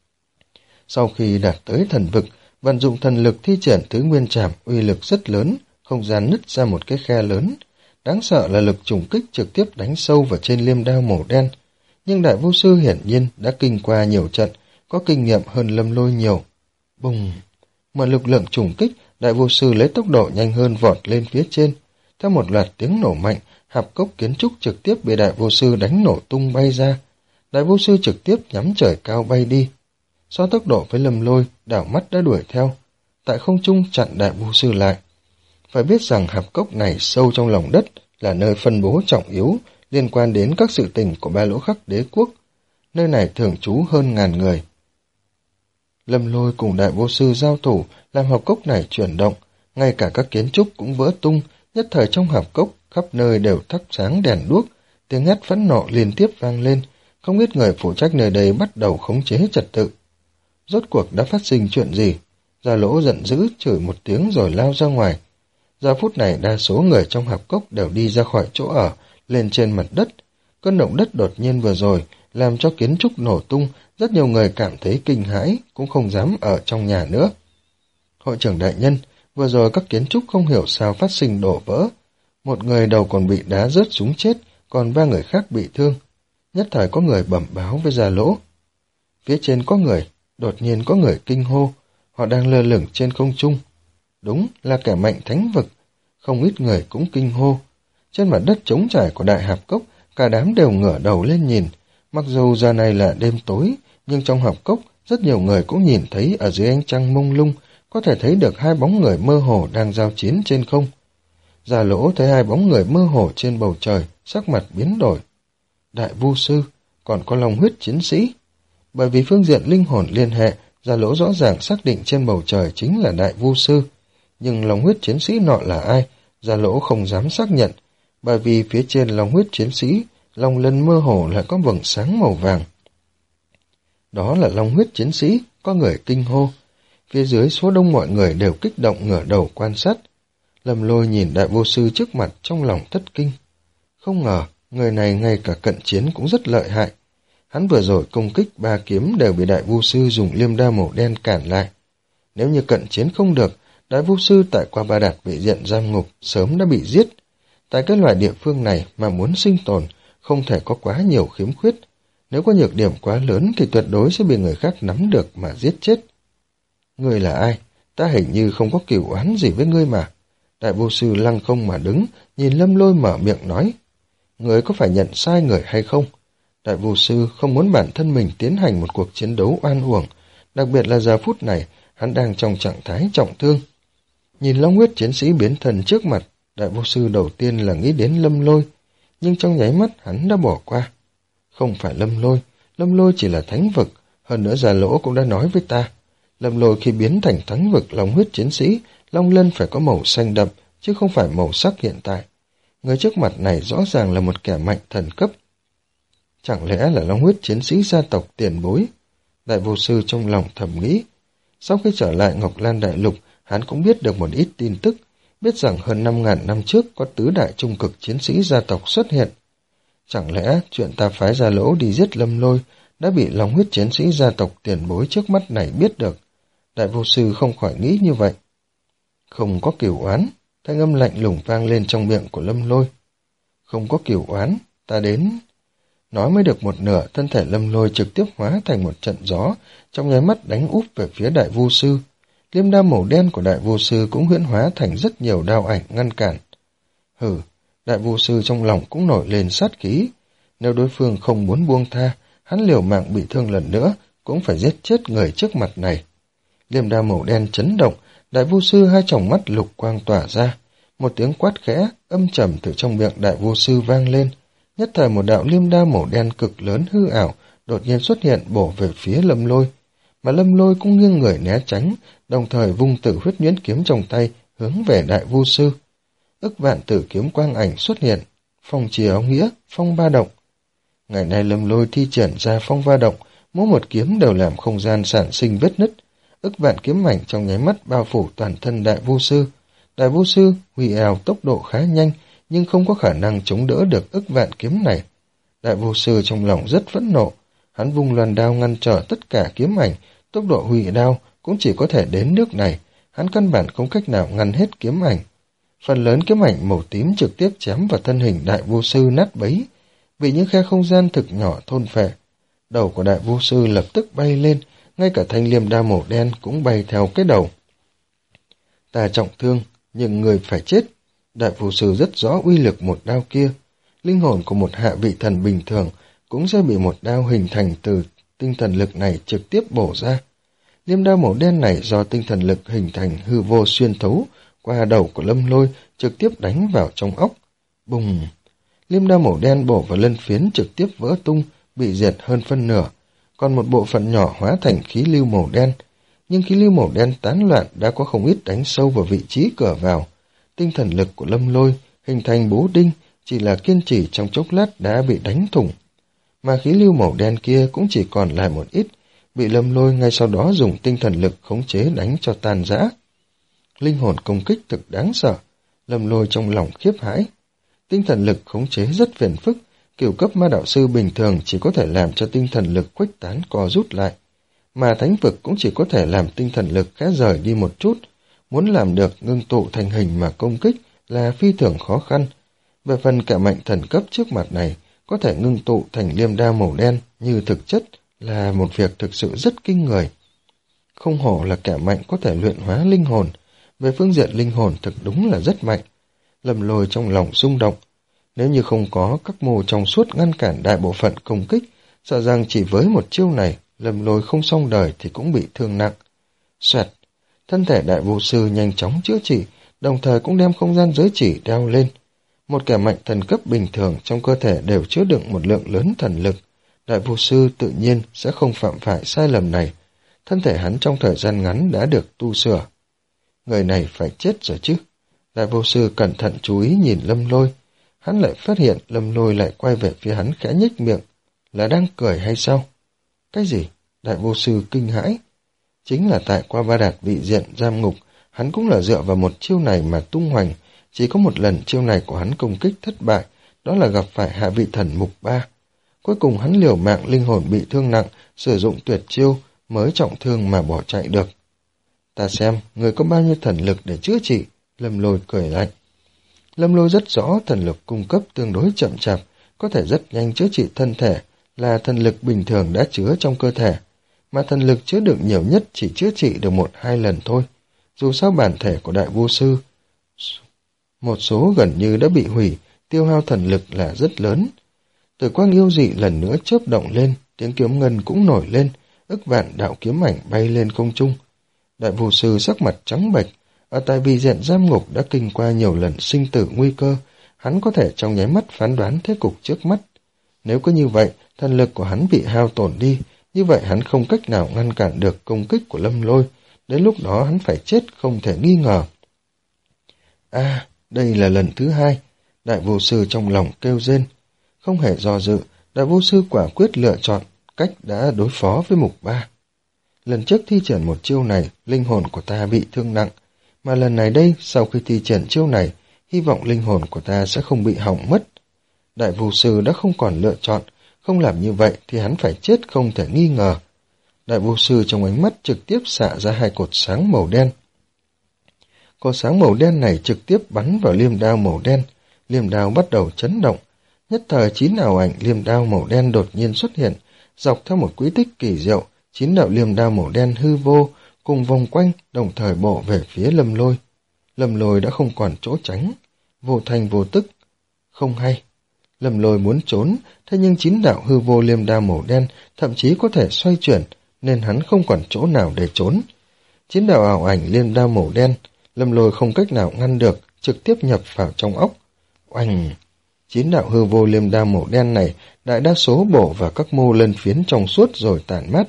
Sau khi đạt tới thần vực, vận dụng thần lực thi triển thứ nguyên trảm uy lực rất lớn, không gian nứt ra một cái khe lớn. Đáng sợ là lực trùng kích trực tiếp đánh sâu vào trên liêm đao màu đen. Nhưng đại vu sư hiển nhiên đã kinh qua nhiều trận, có kinh nghiệm hơn Lâm Lôi nhiều. Bùng! Mà lực lượng trùng kích, đại vu sư lấy tốc độ nhanh hơn vọt lên phía trên. Theo một loạt tiếng nổ mạnh, hạp cốc kiến trúc trực tiếp bị đại vu sư đánh nổ tung bay ra. Đại vu sư trực tiếp nhắm trời cao bay đi. So tốc độ với Lâm Lôi, đảo mắt đã đuổi theo. Tại không trung chặn đại vu sư lại. Phải biết rằng hạp cốc này sâu trong lòng đất là nơi phân bố trọng yếu liên quan đến các sự tình của ba lỗ khắc đế quốc. Nơi này thường trú hơn ngàn người. Lâm Lôi cùng đại vô sư giao thủ làm hạp cốc này chuyển động, ngay cả các kiến trúc cũng vỡ tung, nhất thời trong hạp cốc khắp nơi đều thắp sáng đèn đuốc, tiếng hét phẫn nộ liên tiếp vang lên, không biết người phụ trách nơi đây bắt đầu khống chế trật tự. Rốt cuộc đã phát sinh chuyện gì? Gia Lỗ giận dữ chửi một tiếng rồi lao ra ngoài. Giờ phút này đa số người trong hạp cốc đều đi ra khỏi chỗ ở, lên trên mặt đất. Cơn động đất đột nhiên vừa rồi làm cho kiến trúc nổ tung, rất nhiều người cảm thấy kinh hãi, cũng không dám ở trong nhà nữa. Hội trưởng đại nhân, vừa rồi các kiến trúc không hiểu sao phát sinh đổ vỡ. Một người đầu còn bị đá rớt xuống chết, còn ba người khác bị thương. Nhất thời có người bẩm báo với Gia Lỗ. Phía trên có người, đột nhiên có người kinh hô, họ đang lơ lửng trên không trung. Đúng là kẻ mạnh thánh vực, không ít người cũng kinh hô. Trên mặt đất trống trải của đại hạp cốc, cả đám đều ngửa đầu lên nhìn. Mặc dù giờ này là đêm tối, nhưng trong hạp cốc, rất nhiều người cũng nhìn thấy ở dưới ánh trăng mông lung, có thể thấy được hai bóng người mơ hồ đang giao chiến trên không. Gia Lỗ thấy hai bóng người mơ hồ trên bầu trời, sắc mặt biến đổi. Đại vu sư, còn có long huyết chiến sĩ. Bởi vì phương diện linh hồn liên hệ, Gia Lỗ rõ ràng xác định trên bầu trời chính là đại vu sư. Nhưng long huyết chiến sĩ nọ là ai, Gia Lỗ không dám xác nhận, bởi vì phía trên long huyết chiến sĩ, long lân mơ hồ lại có vầng sáng màu vàng. Đó là long huyết chiến sĩ, có người kinh hô. Phía dưới số đông mọi người đều kích động ngửa đầu quan sát. Lâm Lôi nhìn đại vô sư trước mặt trong lòng thất kinh. Không ngờ, người này ngay cả cận chiến cũng rất lợi hại. Hắn vừa rồi công kích ba kiếm đều bị đại vô sư dùng liêm đao màu đen cản lại. Nếu như cận chiến không được, đại vô sư tại Qua Ba Đạt bị diện giam ngục sớm đã bị giết. Tại cái loại địa phương này mà muốn sinh tồn, không thể có quá nhiều khiếm khuyết. Nếu có nhược điểm quá lớn thì tuyệt đối sẽ bị người khác nắm được mà giết chết. Ngươi là ai? Ta hình như không có cửu oán gì với ngươi mà. Đại vô sư lăng không mà đứng, nhìn Lâm Lôi mở miệng nói. Ngươi có phải nhận sai người hay không? Đại vô sư không muốn bản thân mình tiến hành một cuộc chiến đấu oan uổng, đặc biệt là giờ phút này, hắn đang trong trạng thái trọng thương. Nhìn long huyết chiến sĩ biến thần trước mặt, đại vô sư đầu tiên là nghĩ đến Lâm Lôi, nhưng trong nháy mắt hắn đã bỏ qua. Không phải Lâm Lôi, Lâm Lôi chỉ là thánh vực, hơn nữa Gia Lỗ cũng đã nói với ta. Lâm Lôi khi biến thành thánh vực long huyết chiến sĩ, long lân phải có màu xanh đậm, chứ không phải màu sắc hiện tại. Người trước mặt này rõ ràng là một kẻ mạnh thần cấp. Chẳng lẽ là long huyết chiến sĩ gia tộc tiền bối? Đại vô sư trong lòng thầm nghĩ. Sau khi trở lại Ngọc Lan Đại Lục, hắn cũng biết được một ít tin tức, biết rằng hơn năm ngàn năm trước có tứ đại trung cực chiến sĩ gia tộc xuất hiện. Chẳng lẽ chuyện ta phái Gia Lỗ đi giết Lâm Lôi đã bị long huyết chiến sĩ gia tộc tiền bối trước mắt này biết được? Đại vô sư không khỏi nghĩ như vậy. Không có cửu oán, thanh âm lạnh lùng vang lên trong miệng của Lâm Lôi. Không có cửu oán, ta đến... Nói mới được một nửa, thân thể Lâm Lôi trực tiếp hóa thành một trận gió, trong nháy mắt đánh úp về phía đại vu sư. Liêm đao màu đen của đại vu sư cũng huyễn hóa thành rất nhiều đao ảnh ngăn cản. Hừ, đại vu sư trong lòng cũng nổi lên sát khí. Nếu đối phương không muốn buông tha, hắn liều mạng bị thương lần nữa, cũng phải giết chết người trước mặt này. Liêm đao màu đen chấn động, đại vu sư hai tròng mắt lục quang tỏa ra. Một tiếng quát khẽ, âm trầm từ trong miệng đại vu sư vang lên. Nhất thời một đạo liêm đao màu đen cực lớn hư ảo, đột nhiên xuất hiện bổ về phía Lâm Lôi. mà Lâm Lôi cũng nghiêng người né tránh, đồng thời vung Tử Huyết nhuyễn kiếm trong tay hướng về Đại Vu Sư. Ức vạn tử kiếm quang ảnh xuất hiện, phong trì áo nghĩa, phong ba động. Ngày nay Lâm Lôi thi triển ra phong ba động, mỗi một kiếm đều làm không gian sản sinh vết nứt. Ức vạn kiếm ảnh trong nháy mắt bao phủ toàn thân Đại Vu Sư. Đại Vu Sư huy ào tốc độ khá nhanh, nhưng không có khả năng chống đỡ được ức vạn kiếm này. Đại Vu Sư trong lòng rất phẫn nộ, hắn vung loan đao ngăn trở tất cả kiếm ảnh, tốc độ huy đao cũng chỉ có thể đến nước này, hắn căn bản không cách nào ngăn hết kiếm ảnh. Phần lớn kiếm ảnh màu tím trực tiếp chém vào thân hình Đại Vu Sư nát bấy, vì những khe không gian thực nhỏ thôn phệ. Đầu của Đại Vu Sư lập tức bay lên, ngay cả thanh liêm đao màu đen cũng bay theo cái đầu. Ta trọng thương, nhưng người phải chết. Đại Vu Sư rất rõ uy lực một đao kia. Linh hồn của một hạ vị thần bình thường cũng sẽ bị một đao hình thành từ tinh thần lực này trực tiếp bổ ra. Liêm đao màu đen này do tinh thần lực hình thành hư vô xuyên thấu qua đầu của Lâm Lôi, trực tiếp đánh vào trong óc. Bùng! Liêm đao màu đen bổ vào lân phiến trực tiếp vỡ tung, bị diệt hơn phân nửa, còn một bộ phận nhỏ hóa thành khí lưu màu đen. Nhưng khí lưu màu đen tán loạn đã có không ít đánh sâu vào vị trí cửa vào. Tinh thần lực của Lâm Lôi hình thành bố đinh, chỉ là kiên trì trong chốc lát đã bị đánh thủng. Mà khí lưu màu đen kia cũng chỉ còn lại một ít, bị Lâm Lôi ngay sau đó dùng tinh thần lực khống chế đánh cho tan rã. Linh hồn công kích thực đáng sợ, Lâm Lôi trong lòng khiếp hãi. Tinh thần lực khống chế rất phiền phức, kiểu cấp ma đạo sư bình thường chỉ có thể làm cho tinh thần lực khuếch tán co rút lại, mà thánh vực cũng chỉ có thể làm tinh thần lực khẽ rời đi một chút. Muốn làm được ngưng tụ thành hình mà công kích là phi thường khó khăn. Về phần kẻ mạnh thần cấp trước mặt này, có thể ngưng tụ thành liêm đao màu đen như thực chất là một việc thực sự rất kinh người. Không hổ là kẻ mạnh có thể luyện hóa linh hồn, về phương diện linh hồn thực đúng là rất mạnh. Lâm Lôi trong lòng rung động, nếu như không có các mô trong suốt ngăn cản đại bộ phận công kích, sợ rằng chỉ với một chiêu này, Lâm Lôi không xong đời thì cũng bị thương nặng. Xoẹt, thân thể Đại Vu Sư nhanh chóng chữa trị, đồng thời cũng đem không gian giới chỉ đeo lên. Một kẻ mạnh thần cấp bình thường trong cơ thể đều chứa đựng một lượng lớn thần lực. Đại Vu Sư tự nhiên sẽ không phạm phải sai lầm này. Thân thể hắn trong thời gian ngắn đã được tu sửa. Người này phải chết rồi chứ. Đại Vu Sư cẩn thận chú ý nhìn Lâm Lôi. Hắn lại phát hiện Lâm Lôi lại quay về phía hắn khẽ nhếch miệng. Là đang cười hay sao? Cái gì? Đại Vu Sư kinh hãi. Chính là tại qua ba đạt vị diện giam ngục, hắn cũng là dựa vào một chiêu này mà tung hoành. Chỉ có một lần chiêu này của hắn công kích thất bại, đó là gặp phải hạ vị thần mục ba. Cuối cùng hắn liều mạng linh hồn bị thương nặng, sử dụng tuyệt chiêu mới trọng thương mà bỏ chạy được. Ta xem, người có bao nhiêu thần lực để chữa trị? Lâm Lôi cười lạnh. Lâm Lôi rất rõ thần lực cung cấp tương đối chậm chạp, có thể rất nhanh chữa trị thân thể, là thần lực bình thường đã chứa trong cơ thể, mà thần lực chứa đựng nhiều nhất chỉ chữa trị được một hai lần thôi. Dù sao bản thể của Đại Vu Sư, một số gần như đã bị hủy, tiêu hao thần lực là rất lớn. Tử quang yêu dị lần nữa chớp động lên, tiếng kiếm ngân cũng nổi lên, ức vạn đạo kiếm ảnh bay lên không trung. Đại Vu Sư sắc mặt trắng bệch, ở tại vị diện giam ngục đã kinh qua nhiều lần sinh tử nguy cơ, hắn có thể trong nháy mắt phán đoán thế cục trước mắt. Nếu có như vậy, thần lực của hắn bị hao tổn đi, như vậy hắn không cách nào ngăn cản được công kích của Lâm Lôi, đến lúc đó hắn phải chết không thể nghi ngờ. À, đây là lần thứ hai, Đại Vu Sư trong lòng kêu rên. Không hề do dự, Đại Vu Sư quả quyết lựa chọn cách đã đối phó với mục ba. Lần trước thi triển một chiêu này, linh hồn của ta bị thương nặng, mà lần này đây, sau khi thi triển chiêu này, hy vọng linh hồn của ta sẽ không bị hỏng mất. Đại Vu Sư đã không còn lựa chọn, không làm như vậy thì hắn phải chết không thể nghi ngờ. Đại Vu Sư trong ánh mắt trực tiếp xạ ra hai cột sáng màu đen. Cột sáng màu đen này trực tiếp bắn vào liêm đao màu đen, liêm đao bắt đầu chấn động. Nhất thời chín ảo ảnh liêm đao màu đen đột nhiên xuất hiện, dọc theo một quỹ tích kỳ diệu, chín đạo liêm đao màu đen hư vô, cùng vòng quanh, đồng thời bổ về phía Lâm Lôi. Lâm Lôi đã không còn chỗ tránh, vô thành vô tức. Không hay. Lâm Lôi muốn trốn, thế nhưng chín đạo hư vô liêm đao màu đen thậm chí có thể xoay chuyển, nên hắn không còn chỗ nào để trốn. Chín đạo ảo ảnh liêm đao màu đen, Lâm Lôi không cách nào ngăn được, trực tiếp nhập vào trong óc. Oanh! Chín đạo hư vô liêm đao màu đen này đại đa số bổ vào các mô lân phiến trong suốt rồi tản mát.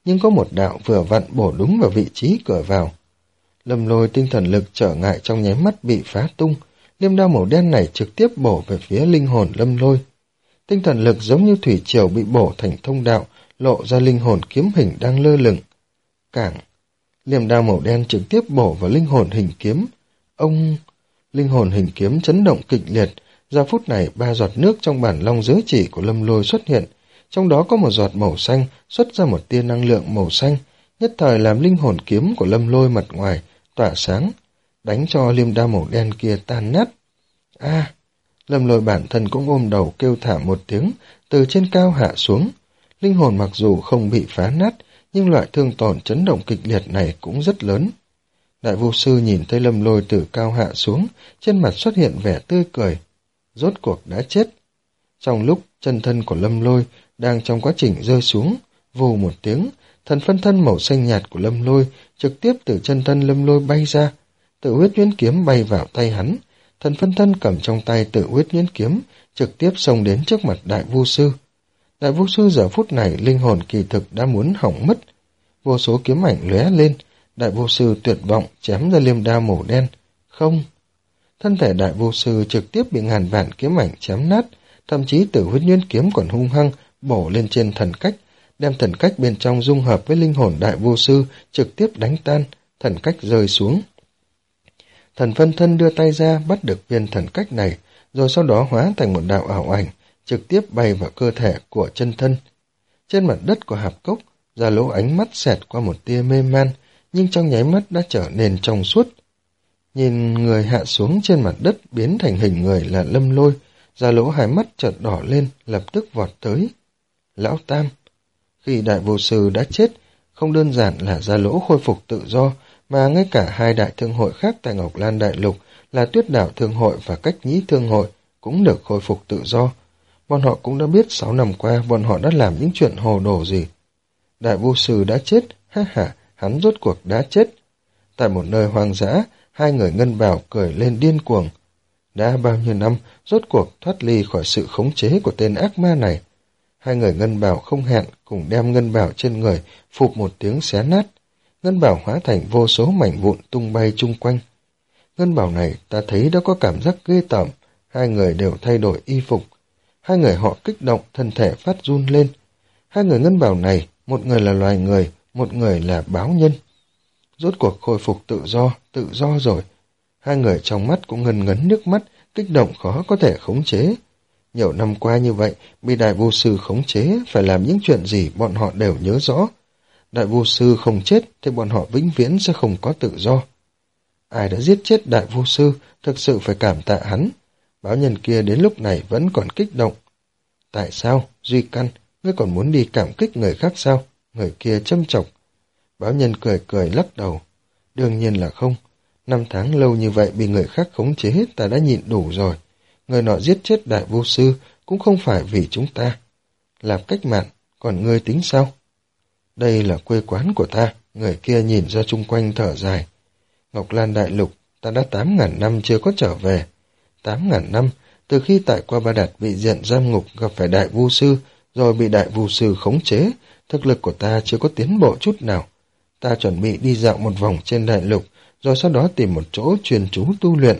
nhưng có một đạo vừa vặn bổ đúng vào vị trí cửa vào. Lâm Lôi tinh thần lực trở ngại trong nháy mắt bị phá tung, liêm đao màu đen này trực tiếp bổ về phía linh hồn Lâm Lôi. Tinh thần lực giống như thủy triều bị bổ thành thông đạo, lộ ra linh hồn kiếm hình đang lơ lửng. Cảng, liêm đao màu đen trực tiếp bổ vào linh hồn hình kiếm. Ông... Linh hồn hình kiếm chấn động kịch liệt. Giờ phút này, ba giọt nước trong bản long giới chỉ của Lâm Lôi xuất hiện. Trong đó có một giọt màu xanh, xuất ra một tia năng lượng màu xanh, nhất thời làm linh hồn kiếm của Lâm Lôi mặt ngoài tỏa sáng, đánh cho liêm đao màu đen kia tan nát. A! Lâm Lôi bản thân cũng ôm đầu kêu thảm một tiếng, từ trên cao hạ xuống. Linh hồn mặc dù không bị phá nát, nhưng loại thương tổn chấn động kịch liệt này cũng rất lớn. Đại vô sư nhìn thấy Lâm Lôi từ cao hạ xuống, trên mặt xuất hiện vẻ tươi cười. Rốt cuộc đã chết. Trong lúc chân thân của Lâm Lôi đang trong quá trình rơi xuống, vù một tiếng, thần phân thân màu xanh nhạt của Lâm Lôi trực tiếp từ chân thân Lâm Lôi bay ra. Tự huyết nhuyễn kiếm bay vào tay hắn. Thần phân thân cầm trong tay tự huyết nhuyễn kiếm, trực tiếp xông đến trước mặt đại vô sư. Đại vô sư giờ phút này linh hồn kỳ thực đã muốn hỏng mất. Vô số kiếm ảnh lóe lên, đại vô sư tuyệt vọng chém ra liêm đao màu đen. Không! Thân thể đại vô sư trực tiếp bị ngàn vạn kiếm ảnh chém nát, thậm chí tử huyết nhuyễn kiếm còn hung hăng bổ lên trên thần cách, đem thần cách bên trong dung hợp với linh hồn đại vô sư trực tiếp đánh tan, thần cách rơi xuống. Thần phân thân đưa tay ra bắt được viên thần cách này, rồi sau đó hóa thành một đạo ảo ảnh, trực tiếp bay vào cơ thể của chân thân. Trên mặt đất của hạp cốc, Gia Lỗ ánh mắt xẹt qua một tia mê man, nhưng trong nháy mắt đã trở nên trong suốt. Nhìn người hạ xuống trên mặt đất biến thành hình người là Lâm Lôi, Gia Lỗ hai mắt chợt đỏ lên, lập tức vọt tới. Lão Tam! Khi đại vô sư đã chết, không đơn giản là Gia Lỗ khôi phục tự do, mà ngay cả hai đại thương hội khác tại Ngọc Lan Đại Lục là Tuyết Đảo Thương Hội và Cách Nhĩ Thương Hội cũng được khôi phục tự do. Bọn họ cũng đã biết sáu năm qua bọn họ đã làm những chuyện hồ đồ gì. Đại vô sư đã chết, ha ha, hắn rốt cuộc đã chết. Tại một nơi hoang dã, hai người ngân bào cười lên điên cuồng. Đã bao nhiêu năm, rốt cuộc thoát ly khỏi sự khống chế của tên ác ma này. Hai người ngân bào không hẹn cùng đem ngân bào trên người phụp một tiếng xé nát. Ngân bảo hóa thành vô số mảnh vụn tung bay chung quanh. Ngân bảo này ta thấy đã có cảm giác ghê tởm, hai người đều thay đổi y phục. Hai người họ kích động, thân thể phát run lên. Hai người ngân bảo này, một người là loài người, một người là báo nhân. Rốt cuộc khôi phục tự do, tự do rồi. Hai người trong mắt cũng ngần ngấn nước mắt, kích động khó có thể khống chế. Nhiều năm qua như vậy, bị đại vô sư khống chế, phải làm những chuyện gì bọn họ đều nhớ rõ. Đại vô sư không chết thì bọn họ vĩnh viễn sẽ không có tự do. Ai đã giết chết đại vô sư thực sự phải cảm tạ hắn. Báo nhân kia đến lúc này vẫn còn kích động. Tại sao, Duy Căn, ngươi còn muốn đi cảm kích người khác sao? Người kia châm chọc. Báo nhân cười cười lắc đầu. Đương nhiên là không. Năm tháng lâu như vậy bị người khác khống chế ta đã nhịn đủ rồi. Người nọ giết chết đại vô sư cũng không phải vì chúng ta. Làm cách mạng, còn ngươi tính sao? Đây là quê quán của ta, người kia nhìn ra chung quanh thở dài. Ngọc Lan Đại Lục, ta đã tám ngàn năm chưa có trở về. Tám ngàn năm, từ khi tại Qua Ba Đạt bị diện giam ngục gặp phải đại vu sư, rồi bị đại vu sư khống chế, thực lực của ta chưa có tiến bộ chút nào. Ta chuẩn bị đi dạo một vòng trên đại lục, rồi sau đó tìm một chỗ chuyên chú tu luyện.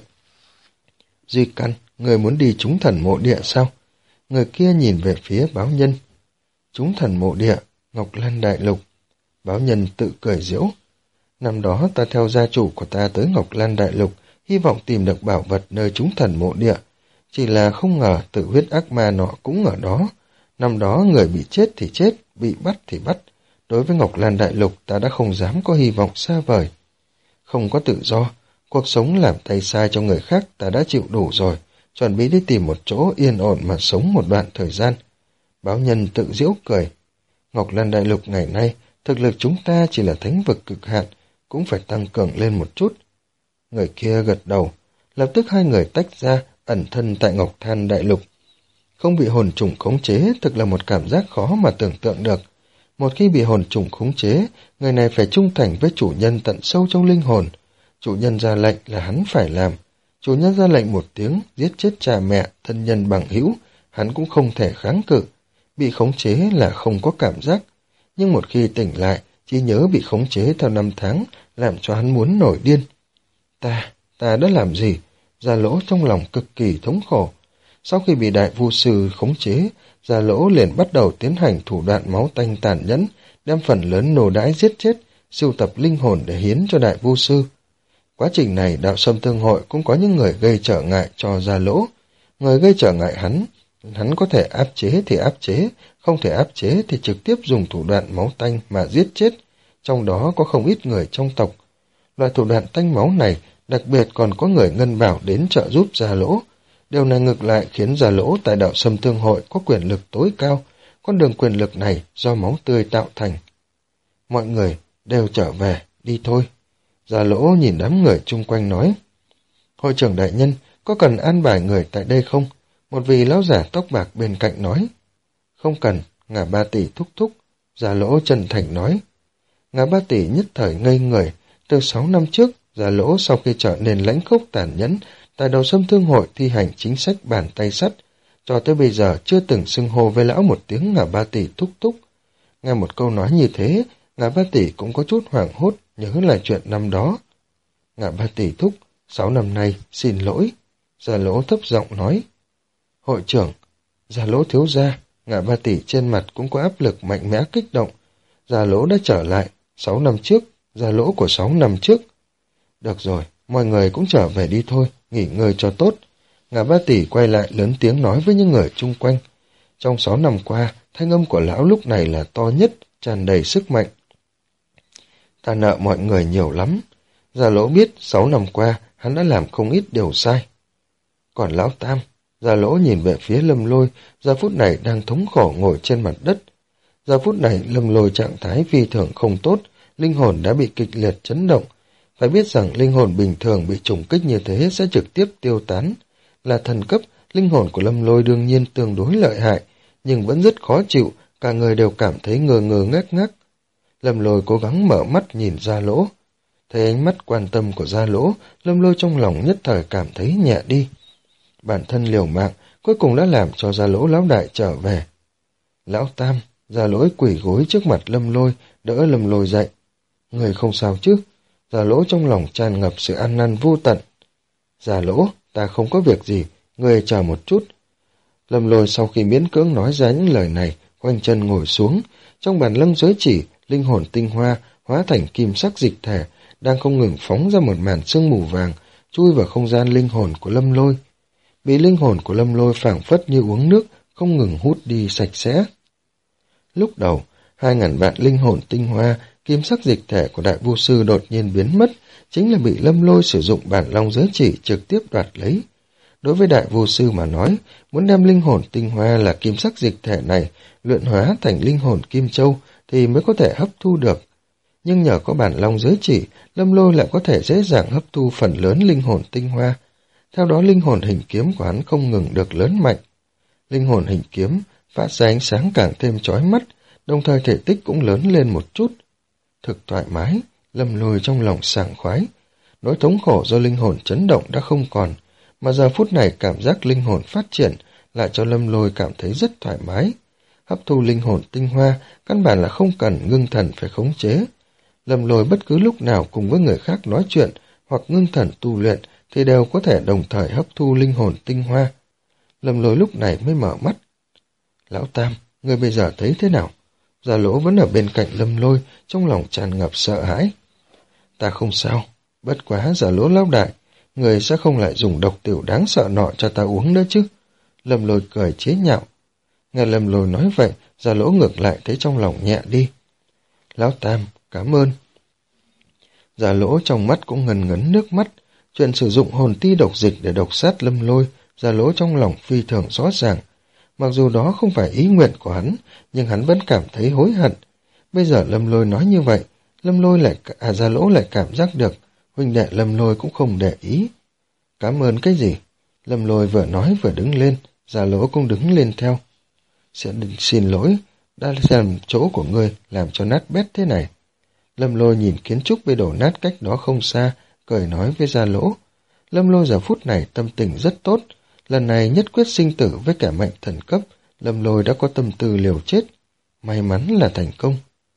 Duy Căn, người muốn đi Chúng Thần Mộ Địa sao? Người kia nhìn về phía báo nhân. Chúng Thần Mộ Địa, Ngọc Lan Đại Lục. Báo nhân tự cười giễu. Năm đó ta theo gia chủ của ta tới Ngọc Lan Đại Lục, hy vọng tìm được bảo vật nơi Chúng Thần Mộ Địa. Chỉ là không ngờ tự huyết ác ma nọ cũng ở đó. Năm đó người bị chết thì chết, bị bắt thì bắt. Đối với Ngọc Lan Đại Lục ta đã không dám có hy vọng xa vời. Không có tự do, cuộc sống làm tay sai cho người khác ta đã chịu đủ rồi, chuẩn bị đi tìm một chỗ yên ổn mà sống một đoạn thời gian. Báo nhân tự giễu cười. Ngọc Lan Đại Lục ngày nay, thực lực chúng ta chỉ là thánh vực cực hạn, cũng phải tăng cường lên một chút. Người kia gật đầu, lập tức hai người tách ra, ẩn thân tại Ngọc Than Đại Lục. Không bị hồn trùng khống chế thực là một cảm giác khó mà tưởng tượng được. Một khi bị hồn trùng khống chế, người này phải trung thành với chủ nhân tận sâu trong linh hồn. Chủ nhân ra lệnh là hắn phải làm. Chủ nhân ra lệnh một tiếng, giết chết cha mẹ, thân nhân bằng hữu, hắn cũng không thể kháng cự. Bị khống chế là không có cảm giác. nhưng một khi tỉnh lại, trí nhớ bị khống chế theo năm tháng, làm cho hắn muốn nổi điên. Ta, ta đã làm gì? Gia Lỗ trong lòng cực kỳ thống khổ. Sau khi bị đại vu sư khống chế, Gia Lỗ liền bắt đầu tiến hành thủ đoạn máu tanh tàn nhẫn, đem phần lớn nô đãi giết chết, sưu tập linh hồn để hiến cho đại vu sư. Quá trình này, đạo Sâm Thương Hội cũng có những người gây trở ngại cho Gia Lỗ. Người gây trở ngại hắn, hắn có thể áp chế thì áp chế, không thể áp chế thì trực tiếp dùng thủ đoạn máu tanh mà giết chết, trong đó có không ít người trong tộc. Loại thủ đoạn tanh máu này, đặc biệt còn có người Ngân Bảo đến trợ giúp Gia Lỗ. Điều này ngược lại khiến Gia Lỗ tại đạo Sâm Thương Hội có quyền lực tối cao, con đường quyền lực này do máu tươi tạo thành. Mọi người đều trở về, đi thôi. Gia Lỗ nhìn đám người chung quanh nói. Hội trưởng đại nhân, có cần an bài người tại đây không? Một vị lão giả tóc bạc bên cạnh nói. Không cần, Ngà Ba Tỷ thúc thúc. Gia Lỗ chân thành nói. Ngà Ba Tỷ nhất thời ngây người. Từ sáu năm trước, Gia Lỗ sau khi trở nên lãnh khốc tàn nhẫn, tại đầu Sâm Thương Hội thi hành chính sách bàn tay sắt, cho tới bây giờ chưa từng xưng hô với lão một tiếng Ngà Ba Tỷ thúc thúc. Nghe một câu nói như thế, Ngà Ba Tỷ cũng có chút hoảng hốt, nhớ lại chuyện năm đó. Ngà Ba Tỷ thúc, sáu năm nay, xin lỗi. Gia Lỗ thấp giọng nói. Hội trưởng, Gia Lỗ thiếu gia, Ngà Ba Tỷ trên mặt cũng có áp lực mạnh mẽ kích động. Gia Lỗ đã trở lại, sáu năm trước, Gia Lỗ của sáu năm trước. Được rồi, mọi người cũng trở về đi thôi, nghỉ ngơi cho tốt. Ngà Ba Tỷ quay lại lớn tiếng nói với những người chung quanh. Trong sáu năm qua, thanh âm của lão lúc này là to nhất, tràn đầy sức mạnh. Ta nợ mọi người nhiều lắm. Gia Lỗ biết sáu năm qua hắn đã làm không ít điều sai. Còn lão Tam, Gia Lỗ nhìn về phía Lâm Lôi, giờ phút này đang thống khổ ngồi trên mặt đất. Giờ phút này Lâm Lôi trạng thái phi thường không tốt, linh hồn đã bị kịch liệt chấn động. Phải biết rằng linh hồn bình thường bị trùng kích như thế sẽ trực tiếp tiêu tán. Là thần cấp, linh hồn của Lâm Lôi đương nhiên tương đối lợi hại, nhưng vẫn rất khó chịu, cả người đều cảm thấy ngơ ngơ ngác ngác. Lâm Lôi cố gắng mở mắt nhìn Gia Lỗ. Thấy ánh mắt quan tâm của Gia Lỗ, Lâm Lôi trong lòng nhất thời cảm thấy nhẹ đi. Bản thân liều mạng, cuối cùng đã làm cho Gia Lỗ lão đại trở về. Lão Tam, Gia Lỗ quỳ gối trước mặt Lâm Lôi, đỡ Lâm Lôi dậy. Người không sao chứ? Gia Lỗ trong lòng tràn ngập sự ăn năn vô tận. Gia Lỗ, ta không có việc gì, người chờ một chút. Lâm Lôi sau khi miễn cưỡng nói ra những lời này, khoanh chân ngồi xuống, trong bàn lâm giới chỉ, linh hồn tinh hoa hóa thành kim sắc dịch thể, đang không ngừng phóng ra một màn sương mù vàng, chui vào không gian linh hồn của Lâm Lôi. Bị linh hồn của Lâm Lôi phảng phất như uống nước, không ngừng hút đi sạch sẽ. Lúc đầu, hai ngàn vạn linh hồn tinh hoa, kim sắc dịch thể của đại vu sư đột nhiên biến mất, chính là bị Lâm Lôi sử dụng bản long giới chỉ trực tiếp đoạt lấy. Đối với đại vu sư mà nói, muốn đem linh hồn tinh hoa là kim sắc dịch thể này luyện hóa thành linh hồn kim châu thì mới có thể hấp thu được. Nhưng nhờ có bản long giới chỉ, Lâm Lôi lại có thể dễ dàng hấp thu phần lớn linh hồn tinh hoa. Theo đó linh hồn hình kiếm của hắn không ngừng được lớn mạnh. Linh hồn hình kiếm phát ra ánh sáng càng thêm chói mắt, đồng thời thể tích cũng lớn lên một chút. Thực thoải mái, Lâm Lôi trong lòng sảng khoái. Nỗi thống khổ do linh hồn chấn động đã không còn, mà giờ phút này cảm giác linh hồn phát triển lại cho Lâm Lôi cảm thấy rất thoải mái. Hấp thu linh hồn tinh hoa, căn bản là không cần ngưng thần phải khống chế. Lâm Lôi bất cứ lúc nào cùng với người khác nói chuyện hoặc ngưng thần tu luyện thì đều có thể đồng thời hấp thu linh hồn tinh hoa. Lâm Lôi lúc này mới mở mắt. Lão Tam, người bây giờ thấy thế nào? Gia Lỗ vẫn ở bên cạnh Lâm Lôi, trong lòng tràn ngập sợ hãi. Ta không sao, bất quá Gia Lỗ lão đại, người sẽ không lại dùng độc tiểu đáng sợ nọ cho ta uống nữa chứ? Lâm Lôi cười chế nhạo. Nghe Lâm Lôi nói vậy, Gia Lỗ ngược lại thấy trong lòng nhẹ đi. Lão Tam, cảm ơn. Gia Lỗ trong mắt cũng ngần ngấn nước mắt. Chuyện sử dụng hồn ti độc dịch để độc sát Lâm Lôi, Gia Lỗ trong lòng phi thường rõ ràng. Mặc dù đó không phải ý nguyện của hắn, nhưng hắn vẫn cảm thấy hối hận. Bây giờ Lâm Lôi nói như vậy, Lâm Lôi lại, à Gia Lỗ lại cảm giác được, huynh đệ Lâm Lôi cũng không để ý. Cảm ơn cái gì? Lâm Lôi vừa nói vừa đứng lên, Gia Lỗ cũng đứng lên theo. Sẽ xin lỗi, đã xem chỗ của ngươi làm cho nát bét thế này. Lâm Lôi nhìn kiến trúc bị đổ nát cách đó không xa, cười nói với Gia Lỗ. Lâm Lôi giờ phút này tâm tình rất tốt, lần này nhất quyết sinh tử với kẻ mạnh thần cấp, Lâm Lôi đã có tâm tư liều chết. May mắn là thành công.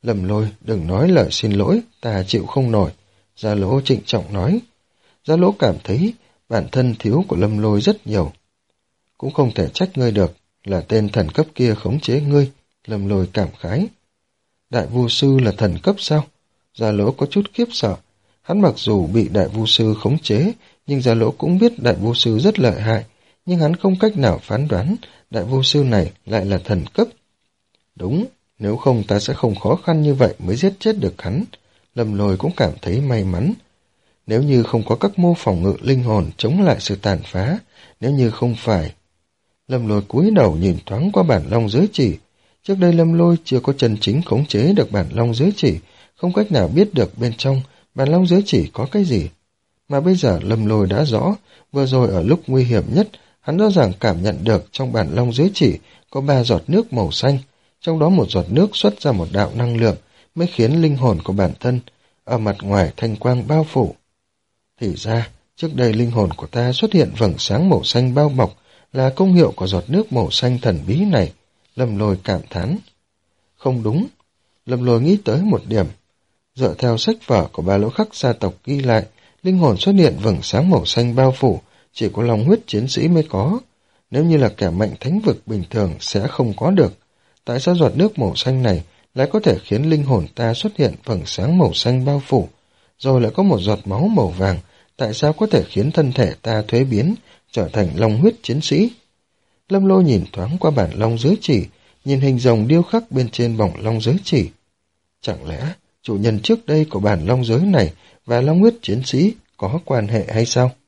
Lâm Lôi, đừng nói lời xin lỗi, ta chịu không nổi. Gia Lỗ trịnh trọng nói. Gia Lỗ cảm thấy bản thân thiếu của Lâm Lôi rất nhiều. Cũng không thể trách ngươi được, là tên thần cấp kia khống chế ngươi. Lâm Lôi cảm khái. Đại Vu Sư là thần cấp sao? Gia Lỗ có chút khiếp sợ. Hắn mặc dù bị Đại Vu Sư khống chế, nhưng Gia Lỗ cũng biết Đại Vu Sư rất lợi hại, nhưng hắn không cách nào phán đoán Đại Vu Sư này lại là thần cấp. Đúng, nếu không ta sẽ không khó khăn như vậy mới giết chết được hắn. Lâm Lôi cũng cảm thấy may mắn. Nếu như không có các mô phòng ngự linh hồn chống lại sự tàn phá, nếu như không phải... Lâm Lôi cúi đầu nhìn thoáng qua bản long giới chỉ. Trước đây Lâm Lôi chưa có chân chính khống chế được bản long giới chỉ, không cách nào biết được bên trong bản long giới chỉ có cái gì. Mà bây giờ Lâm Lôi đã rõ, vừa rồi ở lúc nguy hiểm nhất, hắn rõ ràng cảm nhận được trong bản long giới chỉ có ba giọt nước màu xanh, trong đó một giọt nước xuất ra một đạo năng lượng, mới khiến linh hồn của bản thân ở mặt ngoài thanh quang bao phủ. Thì ra, trước đây linh hồn của ta xuất hiện vầng sáng màu xanh bao bọc là công hiệu của giọt nước màu xanh thần bí này. Lâm Lôi cảm thán. Không đúng. Lâm Lôi nghĩ tới một điểm. Dựa theo sách vở của Ba Lỗ Khắc gia tộc ghi lại, linh hồn xuất hiện vầng sáng màu xanh bao phủ chỉ có long huyết chiến sĩ mới có. Nếu như là kẻ mạnh thánh vực bình thường sẽ không có được. Tại sao giọt nước màu xanh này lại có thể khiến linh hồn ta xuất hiện vầng sáng màu xanh bao phủ, rồi lại có một giọt máu màu vàng, tại sao có thể khiến thân thể ta thuế biến, trở thành long huyết chiến sĩ? Lâm Lôi nhìn thoáng qua bản long giới chỉ, nhìn hình rồng điêu khắc bên trên bỏng long giới chỉ. Chẳng lẽ chủ nhân trước đây của bản long giới này và long huyết chiến sĩ có quan hệ hay sao?